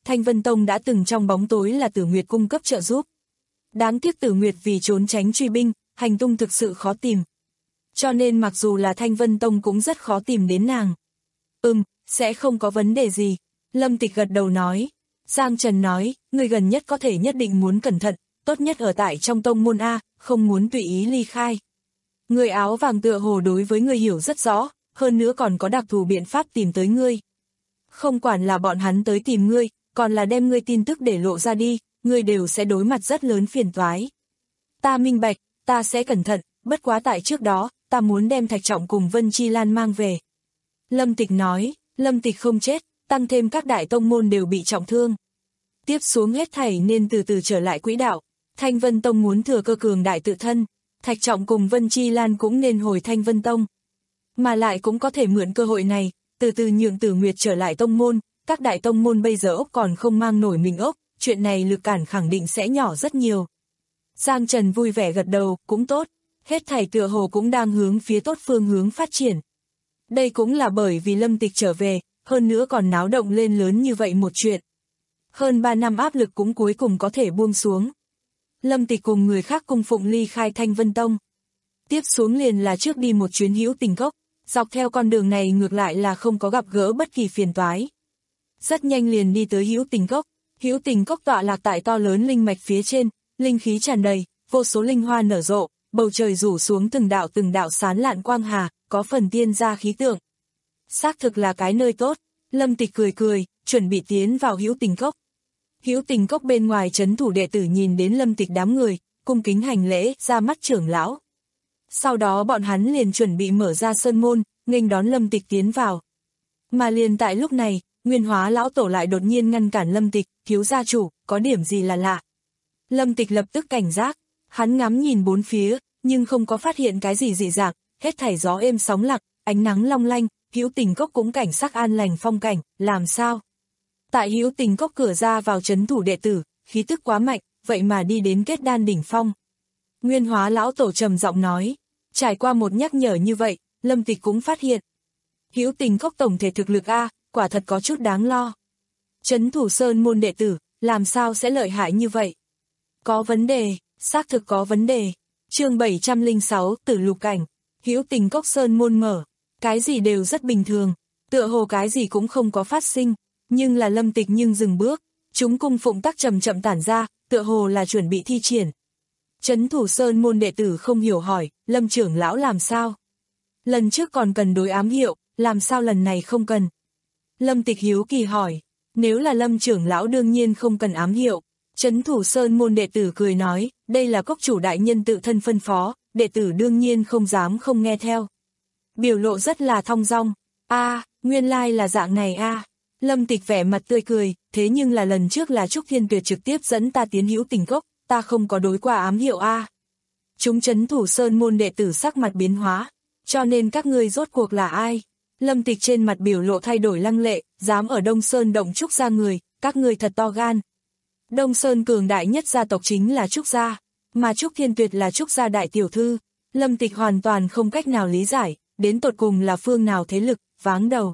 Thanh Vân Tông đã từng trong bóng tối là Tử Nguyệt cung cấp trợ giúp. Đáng tiếc Tử Nguyệt vì trốn tránh truy binh, hành tung thực sự khó tìm. Cho nên mặc dù là Thanh Vân Tông cũng rất khó tìm đến nàng. Ừm, sẽ không có vấn đề gì. Lâm Tịch gật đầu nói. Giang Trần nói, người gần nhất có thể nhất định muốn cẩn thận, tốt nhất ở tại trong tông môn A, không muốn tùy ý ly khai. Người áo vàng tựa hồ đối với người hiểu rất rõ, hơn nữa còn có đặc thù biện pháp tìm tới ngươi. Không quản là bọn hắn tới tìm ngươi, còn là đem ngươi tin tức để lộ ra đi, ngươi đều sẽ đối mặt rất lớn phiền toái. Ta minh bạch, ta sẽ cẩn thận, bất quá tại trước đó, ta muốn đem Thạch Trọng cùng Vân Chi Lan mang về. Lâm Tịch nói, Lâm Tịch không chết, tăng thêm các đại tông môn đều bị trọng thương. Tiếp xuống hết thảy nên từ từ trở lại quỹ đạo, Thanh Vân Tông muốn thừa cơ cường đại tự thân, Thạch Trọng cùng Vân Chi Lan cũng nên hồi Thanh Vân Tông. Mà lại cũng có thể mượn cơ hội này, từ từ nhượng Tử Nguyệt trở lại tông môn, các đại tông môn bây giờ ốc còn không mang nổi mình ốc, chuyện này lực cản khẳng định sẽ nhỏ rất nhiều. Giang Trần vui vẻ gật đầu, cũng tốt, hết thảy tựa hồ cũng đang hướng phía tốt phương hướng phát triển. Đây cũng là bởi vì Lâm Tịch trở về, hơn nữa còn náo động lên lớn như vậy một chuyện. Hơn ba năm áp lực cũng cuối cùng có thể buông xuống. Lâm Tịch cùng người khác cung phụng ly khai Thanh Vân Tông. Tiếp xuống liền là trước đi một chuyến Hữu Tình Cốc, dọc theo con đường này ngược lại là không có gặp gỡ bất kỳ phiền toái. Rất nhanh liền đi tới Hữu Tình Cốc, Hữu Tình Cốc tọa lạc tại to lớn linh mạch phía trên, linh khí tràn đầy, vô số linh hoa nở rộ, bầu trời rủ xuống từng đạo từng đạo sán lạn quang hà, có phần tiên gia khí tượng. Xác thực là cái nơi tốt, Lâm Tịch cười cười, chuẩn bị tiến vào Hữu Tình Cốc. Hữu Tình Cốc bên ngoài trấn thủ đệ tử nhìn đến Lâm Tịch đám người, cung kính hành lễ, ra mắt trưởng lão. Sau đó bọn hắn liền chuẩn bị mở ra sơn môn, nghênh đón Lâm Tịch tiến vào. Mà liền tại lúc này, Nguyên Hóa lão tổ lại đột nhiên ngăn cản Lâm Tịch, thiếu gia chủ, có điểm gì là lạ. Lâm Tịch lập tức cảnh giác, hắn ngắm nhìn bốn phía, nhưng không có phát hiện cái gì dị dạng, hết thảy gió êm sóng lặng, ánh nắng long lanh, Hữu Tình Cốc cũng cảnh sắc an lành phong cảnh, làm sao? Tại Hữu Tình Cốc cửa ra vào trấn thủ đệ tử, khí tức quá mạnh, vậy mà đi đến kết đan đỉnh phong. Nguyên Hóa lão tổ trầm giọng nói, trải qua một nhắc nhở như vậy, Lâm Tịch cũng phát hiện. Hữu Tình Cốc tổng thể thực lực A, quả thật có chút đáng lo. Trấn thủ sơn môn đệ tử, làm sao sẽ lợi hại như vậy? Có vấn đề, xác thực có vấn đề. Chương bảy trăm lẻ sáu, Tử Lục Cảnh. Hữu Tình Cốc sơn môn mở, cái gì đều rất bình thường, tựa hồ cái gì cũng không có phát sinh, nhưng là Lâm Tịch nhưng dừng bước, chúng cung phụng tắc chậm chậm tản ra, tựa hồ là chuẩn bị thi triển. Trấn thủ sơn môn đệ tử không hiểu hỏi, Lâm trưởng lão làm sao? Lần trước còn cần đối ám hiệu, làm sao lần này không cần? Lâm Tịch hiếu kỳ hỏi, nếu là Lâm trưởng lão đương nhiên không cần ám hiệu. Trấn thủ sơn môn đệ tử cười nói, đây là cốc chủ đại nhân tự thân phân phó, đệ tử đương nhiên không dám không nghe theo. Biểu lộ rất là thong dong, a, nguyên lai là dạng này a. Lâm Tịch vẻ mặt tươi cười, thế nhưng là lần trước là Trúc Thiên Tuyệt trực tiếp dẫn ta tiến Hữu Tình Cốc, ta không có đối qua ám hiệu a. Chúng trấn thủ sơn môn đệ tử sắc mặt biến hóa, cho nên các ngươi rốt cuộc là ai? Lâm Tịch trên mặt biểu lộ thay đổi lăng lệ, dám ở Đông Sơn động Trúc gia người, các ngươi thật to gan. Đông Sơn cường đại nhất gia tộc chính là Trúc gia, mà Trúc Thiên Tuyệt là Trúc gia đại tiểu thư. Lâm Tịch hoàn toàn không cách nào lý giải, đến tột cùng là phương nào thế lực, váng đầu.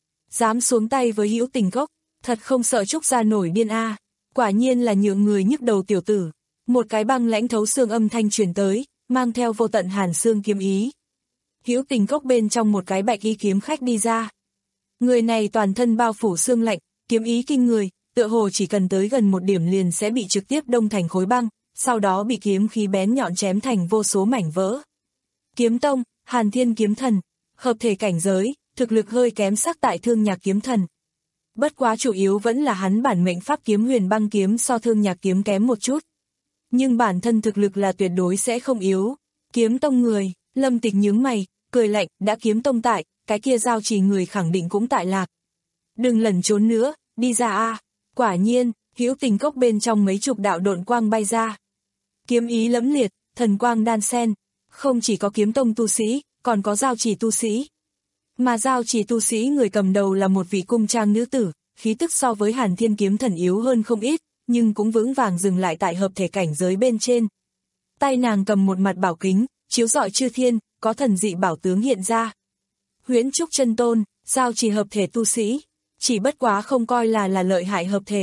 Dám xuống tay với Hữu Tình Cốc, thật không sợ Trúc gia nổi điên a. Quả nhiên là nhượng người nhức đầu tiểu tử. Một cái băng lãnh thấu xương âm thanh truyền tới, mang theo vô tận hàn xương kiếm ý. Hữu Tình Cốc bên trong một cái bạch y kiếm khách đi ra. Người này toàn thân bao phủ xương lạnh, kiếm ý kinh người, tựa hồ chỉ cần tới gần một điểm liền sẽ bị trực tiếp đông thành khối băng, sau đó bị kiếm khí bén nhọn chém thành vô số mảnh vỡ. Kiếm tông, Hàn Thiên kiếm thần, hợp thể cảnh giới, thực lực hơi kém sắc tại Thương Nhạc kiếm thần. Bất quá chủ yếu vẫn là hắn bản mệnh pháp kiếm Huyền Băng kiếm so Thương Nhạc kiếm kém một chút. Nhưng bản thân thực lực là tuyệt đối sẽ không yếu. Kiếm tông người, Lâm Tịch nhướng mày, cười lạnh, đã kiếm tông tại, cái kia giao trì người khẳng định cũng tại lạc. Đừng lẩn trốn nữa, đi ra a. Quả nhiên, Hữu Tình Cốc bên trong mấy chục đạo độn quang bay ra. Kiếm ý lẫm liệt, thần quang đan sen, không chỉ có kiếm tông tu sĩ, còn có giao trì tu sĩ. Mà giao trì tu sĩ người cầm đầu là một vị cung trang nữ tử, khí tức so với Hàn Thiên kiếm thần yếu hơn không ít, nhưng cũng vững vàng dừng lại tại hợp thể cảnh giới bên trên. Tay nàng cầm một mặt bảo kính, chiếu rọi chư thiên, có thần dị bảo tướng hiện ra. Huyễn Trúc chân tôn, giao trì hợp thể tu sĩ, chỉ bất quá không coi là là lợi hại hợp thể,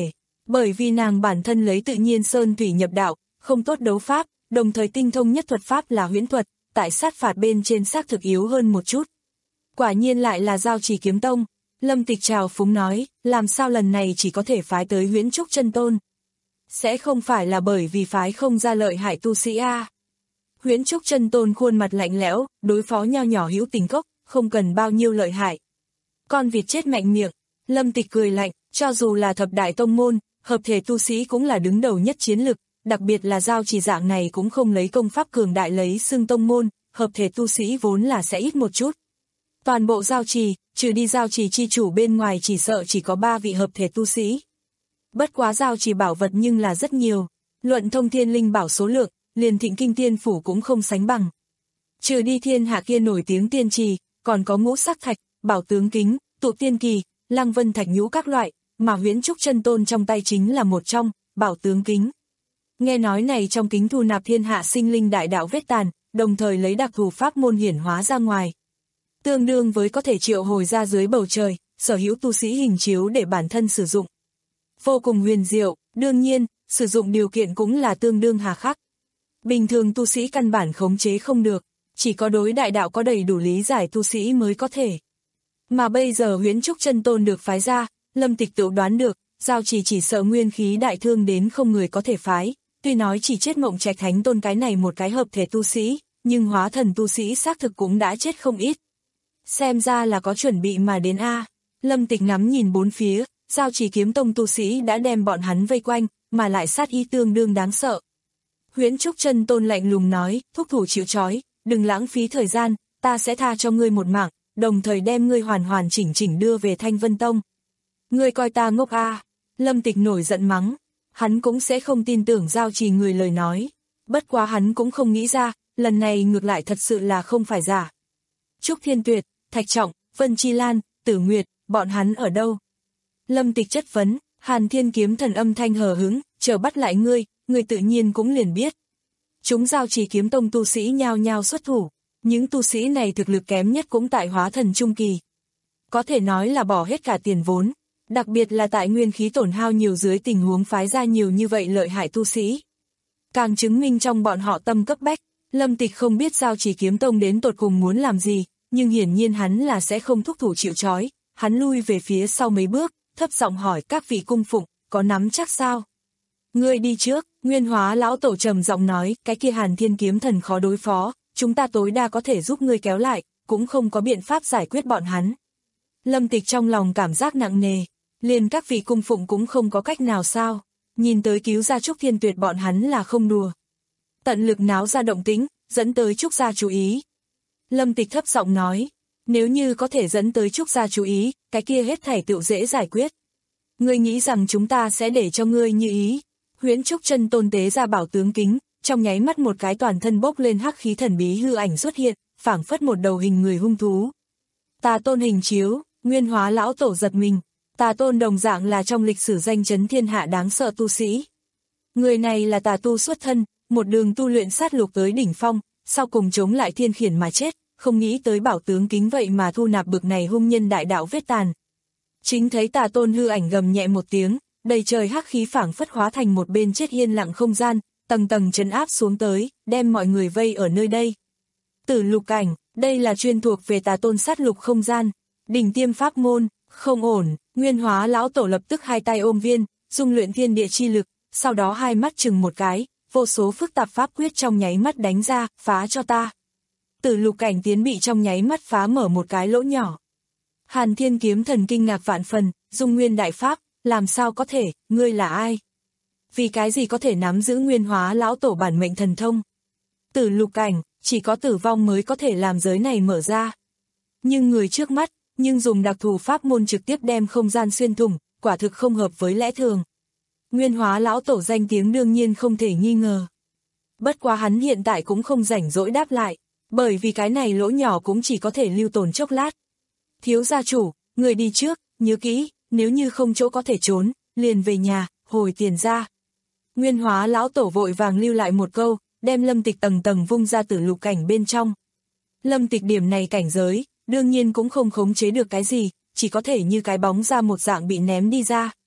Bởi vì nàng bản thân lấy tự nhiên sơn thủy nhập đạo, không tốt đấu pháp, đồng thời tinh thông nhất thuật pháp là huyễn thuật, tại sát phạt bên trên xác thực yếu hơn một chút. Quả nhiên lại là Giao Chỉ Kiếm Tông. Lâm Tịch trào phúng nói, làm sao lần này chỉ có thể phái tới Huyễn Trúc Chân Tôn. Sẽ không phải là bởi vì phái không ra lợi hại tu sĩ a? À? Huyễn Trúc Chân Tôn khuôn mặt lạnh lẽo, đối phó nho nhỏ hữu tình cốc, không cần bao nhiêu lợi hại. Con vịt chết mạnh miệng. Lâm Tịch cười lạnh, cho dù là thập đại tông môn, hợp thể tu sĩ cũng là đứng đầu nhất chiến lực, đặc biệt là Giao Chỉ dạng này cũng không lấy công pháp cường đại lấy xưng tông môn, hợp thể tu sĩ vốn là sẽ ít một chút. Toàn bộ Giao Chỉ, trừ đi Giao Chỉ chi chủ bên ngoài chỉ sợ chỉ có ba vị hợp thể tu sĩ. Bất quá Giao Chỉ bảo vật nhưng là rất nhiều, luận thông thiên linh bảo số lượng, liền Thịnh Kinh Tiên Phủ cũng không sánh bằng. Trừ đi thiên hạ kia nổi tiếng tiên trì, còn có ngũ sắc thạch, bảo tướng kính, tụ tiên kỳ, lăng vân thạch nhũ các loại, mà Huyễn Trúc Chân Tôn trong tay chính là một trong, bảo tướng kính. Nghe nói này trong kính thu nạp thiên hạ sinh linh đại đạo vết tàn, đồng thời lấy đặc thù pháp môn hiển hóa ra ngoài. Tương đương với có thể triệu hồi ra dưới bầu trời, sở hữu tu sĩ hình chiếu để bản thân sử dụng. Vô cùng huyền diệu, đương nhiên, sử dụng điều kiện cũng là tương đương hà khắc. Bình thường tu sĩ căn bản khống chế không được, chỉ có đối đại đạo có đầy đủ lý giải tu sĩ mới có thể. Mà bây giờ Huyễn Trúc Chân Tôn được phái ra, Lâm Tịch tự đoán được, Giao Chỉ chỉ sợ nguyên khí đại thương đến không người có thể phái, tuy nói chỉ chết Mộng Trạch Thánh Tôn cái này một cái hợp thể tu sĩ, nhưng hóa thần tu sĩ xác thực cũng đã chết không ít. Xem ra là có chuẩn bị mà đến a. Lâm Tịch ngắm nhìn bốn phía, Giao Chỉ Kiếm Tông tu sĩ đã đem bọn hắn vây quanh, mà lại sát ý tương đương đáng sợ. Huyễn Trúc Chân Tôn lạnh lùng nói, thúc thủ chịu trói, đừng lãng phí thời gian, ta sẽ tha cho ngươi một mạng, đồng thời đem ngươi hoàn hoàn chỉnh chỉnh đưa về Thanh Vân Tông. Ngươi coi ta ngốc a? À. Lâm Tịch nổi giận mắng, hắn cũng sẽ không tin tưởng Giao Chỉ người lời nói. Bất quá hắn cũng không nghĩ ra, lần này ngược lại thật sự là không phải giả. Trúc Thiên Tuyệt, Thạch Trọng, Vân Chi Lan, Tử Nguyệt, bọn hắn ở đâu? Lâm Tịch chất vấn, Hàn Thiên Kiếm Thần âm thanh hờ hững, chờ bắt lại ngươi, ngươi tự nhiên cũng liền biết. Chúng Giao Chỉ Kiếm Tông tu sĩ nhao nhao xuất thủ, những tu sĩ này thực lực kém nhất cũng tại hóa thần trung kỳ. Có thể nói là bỏ hết cả tiền vốn, đặc biệt là tại nguyên khí tổn hao nhiều dưới tình huống phái ra nhiều như vậy lợi hại tu sĩ. Càng chứng minh trong bọn họ tâm cấp bách, Lâm Tịch không biết Giao Chỉ Kiếm Tông đến tột cùng muốn làm gì, nhưng hiển nhiên hắn là sẽ không thúc thủ chịu trói, hắn lui về phía sau mấy bước, thấp giọng hỏi các vị cung phụng, có nắm chắc sao? Ngươi đi trước, Nguyên Hóa lão tổ trầm giọng nói, cái kia Hàn Thiên Kiếm Thần khó đối phó, chúng ta tối đa có thể giúp ngươi kéo lại, cũng không có biện pháp giải quyết bọn hắn. Lâm Tịch trong lòng cảm giác nặng nề, liền các vị cung phụng cũng không có cách nào sao, nhìn tới cứu ra Trúc Thiên Tuyệt bọn hắn là không đùa. Tận lực náo ra động tĩnh, dẫn tới Trúc gia chú ý. Lâm Tịch thấp giọng nói, nếu như có thể dẫn tới Trúc gia chú ý, cái kia hết thảy tựu dễ giải quyết. Ngươi nghĩ rằng chúng ta sẽ để cho ngươi như ý? Huyễn Trúc Chân Tôn tế ra bảo tướng kính, trong nháy mắt một cái toàn thân bốc lên hắc khí thần bí hư ảnh xuất hiện, phảng phất một đầu hình người hung thú. Tà Tôn hình chiếu, Nguyên Hóa lão tổ giật mình, Tà Tôn đồng dạng là trong lịch sử danh chấn thiên hạ đáng sợ tu sĩ. Người này là tà tu xuất thân, một đường tu luyện sát lục tới đỉnh phong, sau cùng chống lại thiên khiển mà chết, không nghĩ tới bảo tướng kính vậy mà thu nạp bực này hung nhân đại đạo vết tàn. Chính thấy Tà Tôn hư ảnh gầm nhẹ một tiếng, đầy trời hắc khí phảng phất hóa thành một bên chết yên lặng không gian, tầng tầng trấn áp xuống tới, đem mọi người vây ở nơi đây. Tử lục cảnh, đây là chuyên thuộc về Tà Tôn sát lục không gian, đỉnh tiêm pháp môn, không ổn. Nguyên Hóa lão tổ lập tức hai tay ôm viên, dung luyện thiên địa chi lực, sau đó hai mắt chừng một cái, vô số phức tạp pháp quyết trong nháy mắt đánh ra, phá cho ta. Tử lục cảnh tiến bị trong nháy mắt phá mở một cái lỗ nhỏ. Hàn Thiên Kiếm Thần kinh ngạc vạn phần, dung nguyên đại pháp, làm sao có thể, ngươi là ai? Vì cái gì có thể nắm giữ Nguyên Hóa lão tổ bản mệnh thần thông? Tử lục cảnh, chỉ có tử vong mới có thể làm giới này mở ra. Nhưng người trước mắt, nhưng dùng đặc thù pháp môn trực tiếp đem không gian xuyên thủng, quả thực không hợp với lẽ thường. Nguyên Hóa lão tổ danh tiếng đương nhiên không thể nghi ngờ. Bất quá hắn hiện tại cũng không rảnh rỗi đáp lại, bởi vì cái này lỗ nhỏ cũng chỉ có thể lưu tồn chốc lát. Thiếu gia chủ, người đi trước, nhớ kỹ, nếu như không chỗ có thể trốn, liền về nhà, hồi tiền ra. Nguyên Hóa lão tổ vội vàng lưu lại một câu, đem Lâm Tịch tầng tầng vung ra tử lục cảnh bên trong. Lâm Tịch điểm này cảnh giới, đương nhiên cũng không khống chế được cái gì, chỉ có thể như cái bóng ra một dạng bị ném đi ra.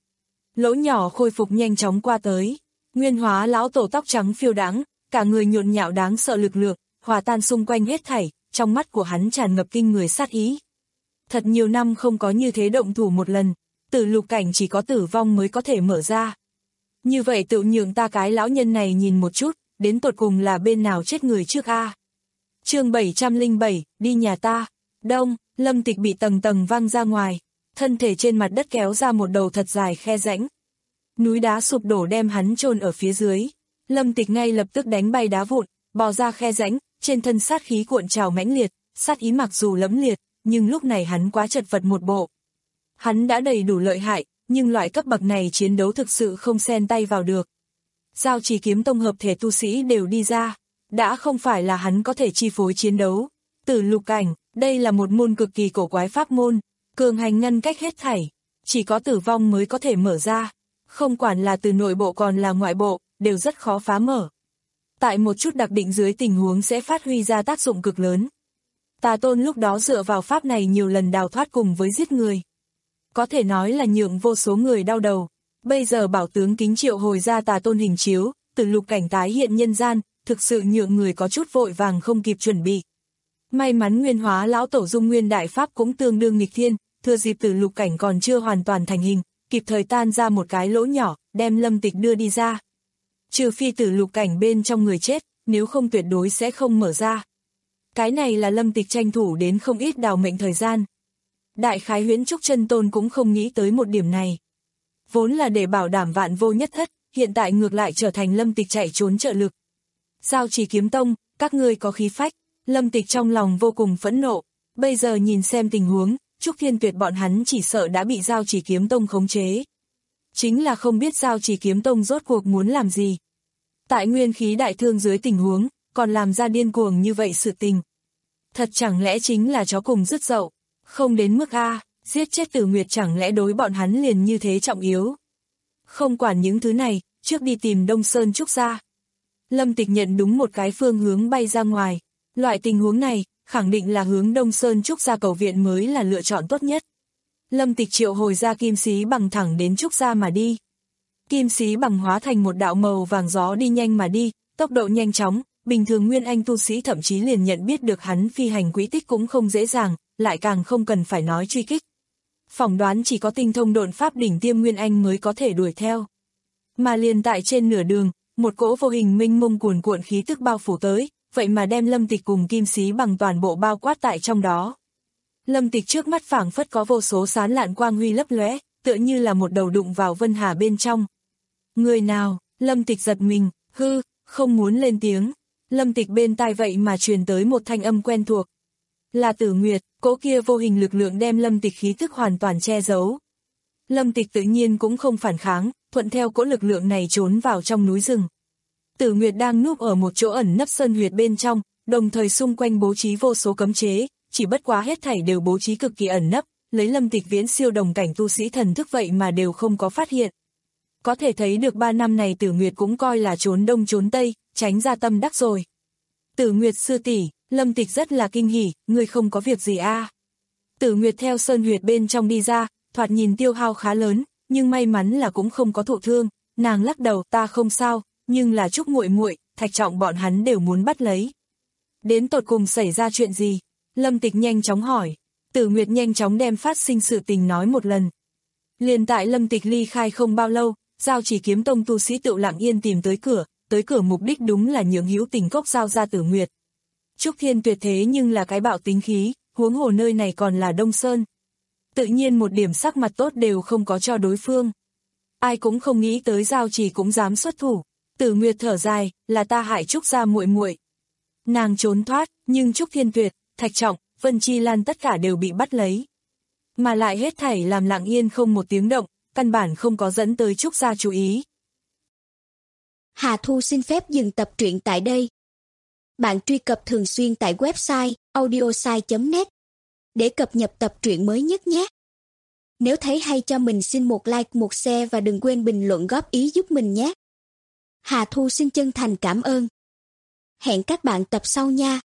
lỗ nhỏ khôi phục nhanh chóng qua tới. Nguyên Hóa lão tổ tóc trắng phiêu đãng, cả người nhộn nhạo đáng sợ lực lượng, hòa tan xung quanh hết thảy, trong mắt của hắn tràn ngập kinh người sát ý. Thật nhiều năm không có như thế động thủ một lần, tử lục cảnh chỉ có tử vong mới có thể mở ra. Như vậy tự nhường ta cái lão nhân này nhìn một chút, đến tột cùng là bên nào chết người trước a. Chương bảy trăm lẻ bảy, đi nhà ta. Đông, Lâm Tịch bị tầng tầng văng ra ngoài, thân thể trên mặt đất kéo ra một đầu thật dài khe rãnh. Núi đá sụp đổ đem hắn chôn ở phía dưới. Lâm Tịch ngay lập tức đánh bay đá vụn, bò ra khe rãnh, trên thân sát khí cuộn trào mãnh liệt, sát ý mặc dù lẫm liệt, nhưng lúc này hắn quá chật vật một bộ. Hắn đã đầy đủ lợi hại, nhưng loại cấp bậc này chiến đấu thực sự không xen tay vào được. Giao Chỉ Kiếm Tông hợp thể tu sĩ đều đi ra, đã không phải là hắn có thể chi phối chiến đấu. Tử lục cảnh, đây là một môn cực kỳ cổ quái pháp môn, cường hành ngăn cách hết thảy, chỉ có tử vong mới có thể mở ra, không quản là từ nội bộ còn là ngoại bộ, đều rất khó phá mở. Tại một chút đặc định dưới tình huống sẽ phát huy ra tác dụng cực lớn. Tà Tôn lúc đó dựa vào pháp này nhiều lần đào thoát cùng với giết người. Có thể nói là nhượng vô số người đau đầu. Bây giờ bảo tướng kính triệu hồi ra Tà Tôn hình chiếu, tử lục cảnh tái hiện nhân gian, thực sự nhượng người có chút vội vàng không kịp chuẩn bị. May mắn Nguyên Hóa lão tổ dung nguyên đại pháp cũng tương đương nghịch thiên, thừa dịp tử lục cảnh còn chưa hoàn toàn thành hình, kịp thời tan ra một cái lỗ nhỏ, đem Lâm Tịch đưa đi ra. Trừ phi tử lục cảnh bên trong người chết, nếu không tuyệt đối sẽ không mở ra. Cái này là Lâm Tịch tranh thủ đến không ít đào mệnh thời gian. Đại khái Huyễn Trúc Chân Tôn cũng không nghĩ tới một điểm này. Vốn là để bảo đảm vạn vô nhất thất, hiện tại ngược lại trở thành Lâm Tịch chạy trốn trợ lực. Giao Chỉ Kiếm Tông, các ngươi có khí phách. Lâm Tịch trong lòng vô cùng phẫn nộ, bây giờ nhìn xem tình huống, Trúc Thiên Tuyệt bọn hắn chỉ sợ đã bị Giao Chỉ Kiếm Tông khống chế. Chính là không biết Giao Chỉ Kiếm Tông rốt cuộc muốn làm gì. Tại nguyên khí đại thương dưới tình huống, còn làm ra điên cuồng như vậy sự tình. Thật chẳng lẽ chính là chó cùng rứt dậu, không đến mức A, giết chết Tử Nguyệt chẳng lẽ đối bọn hắn liền như thế trọng yếu. Không quản những thứ này, trước đi tìm Đông Sơn Trúc gia. Lâm Tịch nhận đúng một cái phương hướng bay ra ngoài. Loại tình huống này, khẳng định là hướng Đông Sơn Trúc gia cầu viện mới là lựa chọn tốt nhất. Lâm Tịch triệu hồi ra kim xí bằng thẳng đến Trúc gia mà đi. Kim xí bằng hóa thành một đạo màu vàng gió đi nhanh mà đi, tốc độ nhanh chóng, bình thường nguyên anh tu sĩ thậm chí liền nhận biết được hắn phi hành quỹ tích cũng không dễ dàng, lại càng không cần phải nói truy kích. Phỏng đoán chỉ có tinh thông độn pháp đỉnh tiêm nguyên anh mới có thể đuổi theo. Mà liền tại trên nửa đường, một cỗ vô hình minh mông cuồn cuộn khí tức bao phủ tới, vậy mà đem Lâm Tịch cùng kim xí bằng toàn bộ bao quát tại trong đó. Lâm Tịch trước mắt phảng phất có vô số sán lạn quang huy lấp lóe, tựa như là một đầu đụng vào vân hà bên trong. Người nào? Lâm Tịch giật mình, hư, không muốn lên tiếng. Lâm Tịch bên tai vậy mà truyền tới một thanh âm quen thuộc. Là Tử Nguyệt, cỗ kia vô hình lực lượng đem Lâm Tịch khí thức hoàn toàn che giấu. Lâm Tịch tự nhiên cũng không phản kháng, thuận theo cỗ lực lượng này trốn vào trong núi rừng. Tử Nguyệt đang núp ở một chỗ ẩn nấp sơn huyệt bên trong, đồng thời xung quanh bố trí vô số cấm chế, chỉ bất quá hết thảy đều bố trí cực kỳ ẩn nấp, lấy Lâm Tịch viễn siêu đồng cảnh tu sĩ thần thức vậy mà đều không có phát hiện. Có thể thấy được ba năm này Tử Nguyệt cũng coi là trốn đông trốn tây, tránh ra tâm đắc rồi. Tử Nguyệt sư tỷ, Lâm Tịch rất là kinh hỉ, ngươi không có việc gì a? À? Tử Nguyệt theo sơn huyệt bên trong đi ra, thoạt nhìn tiêu hao khá lớn, nhưng may mắn là cũng không có thụ thương, nàng lắc đầu, ta không sao, nhưng là Trúc muội muội, Thạch Trọng bọn hắn đều muốn bắt lấy. Đến tột cùng xảy ra chuyện gì? Lâm Tịch nhanh chóng hỏi. Tử Nguyệt nhanh chóng đem phát sinh sự tình nói một lần. Liền tại Lâm Tịch ly khai không bao lâu, Giao Chỉ Kiếm Tông tu sĩ tự lặng yên tìm tới cửa, tới cửa mục đích đúng là nhường hữu tình cốc giao ra Tử Nguyệt. Trúc Thiên Tuyệt thế nhưng là cái bạo tính khí, huống hồ nơi này còn là Đông Sơn. Tự nhiên một điểm sắc mặt tốt đều không có cho đối phương. Ai cũng không nghĩ tới Giao Chỉ cũng dám xuất thủ. Tử Nguyệt thở dài, là ta hại Trúc gia muội muội. Nàng trốn thoát, nhưng Trúc Thiên Tuyệt, Thạch Trọng, Vân Chi Lan tất cả đều bị bắt lấy. Mà lại hết thảy làm lặng yên không một tiếng động, căn bản không có dẫn tới Trúc gia chú ý. Hà Thu xin phép dừng tập truyện tại đây. Bạn truy cập thường xuyên tại website audiosai chấm net để cập nhật tập truyện mới nhất nhé. Nếu thấy hay cho mình xin một like, một share và đừng quên bình luận góp ý giúp mình nhé. Hà Thu xin chân thành cảm ơn. Hẹn các bạn tập sau nha.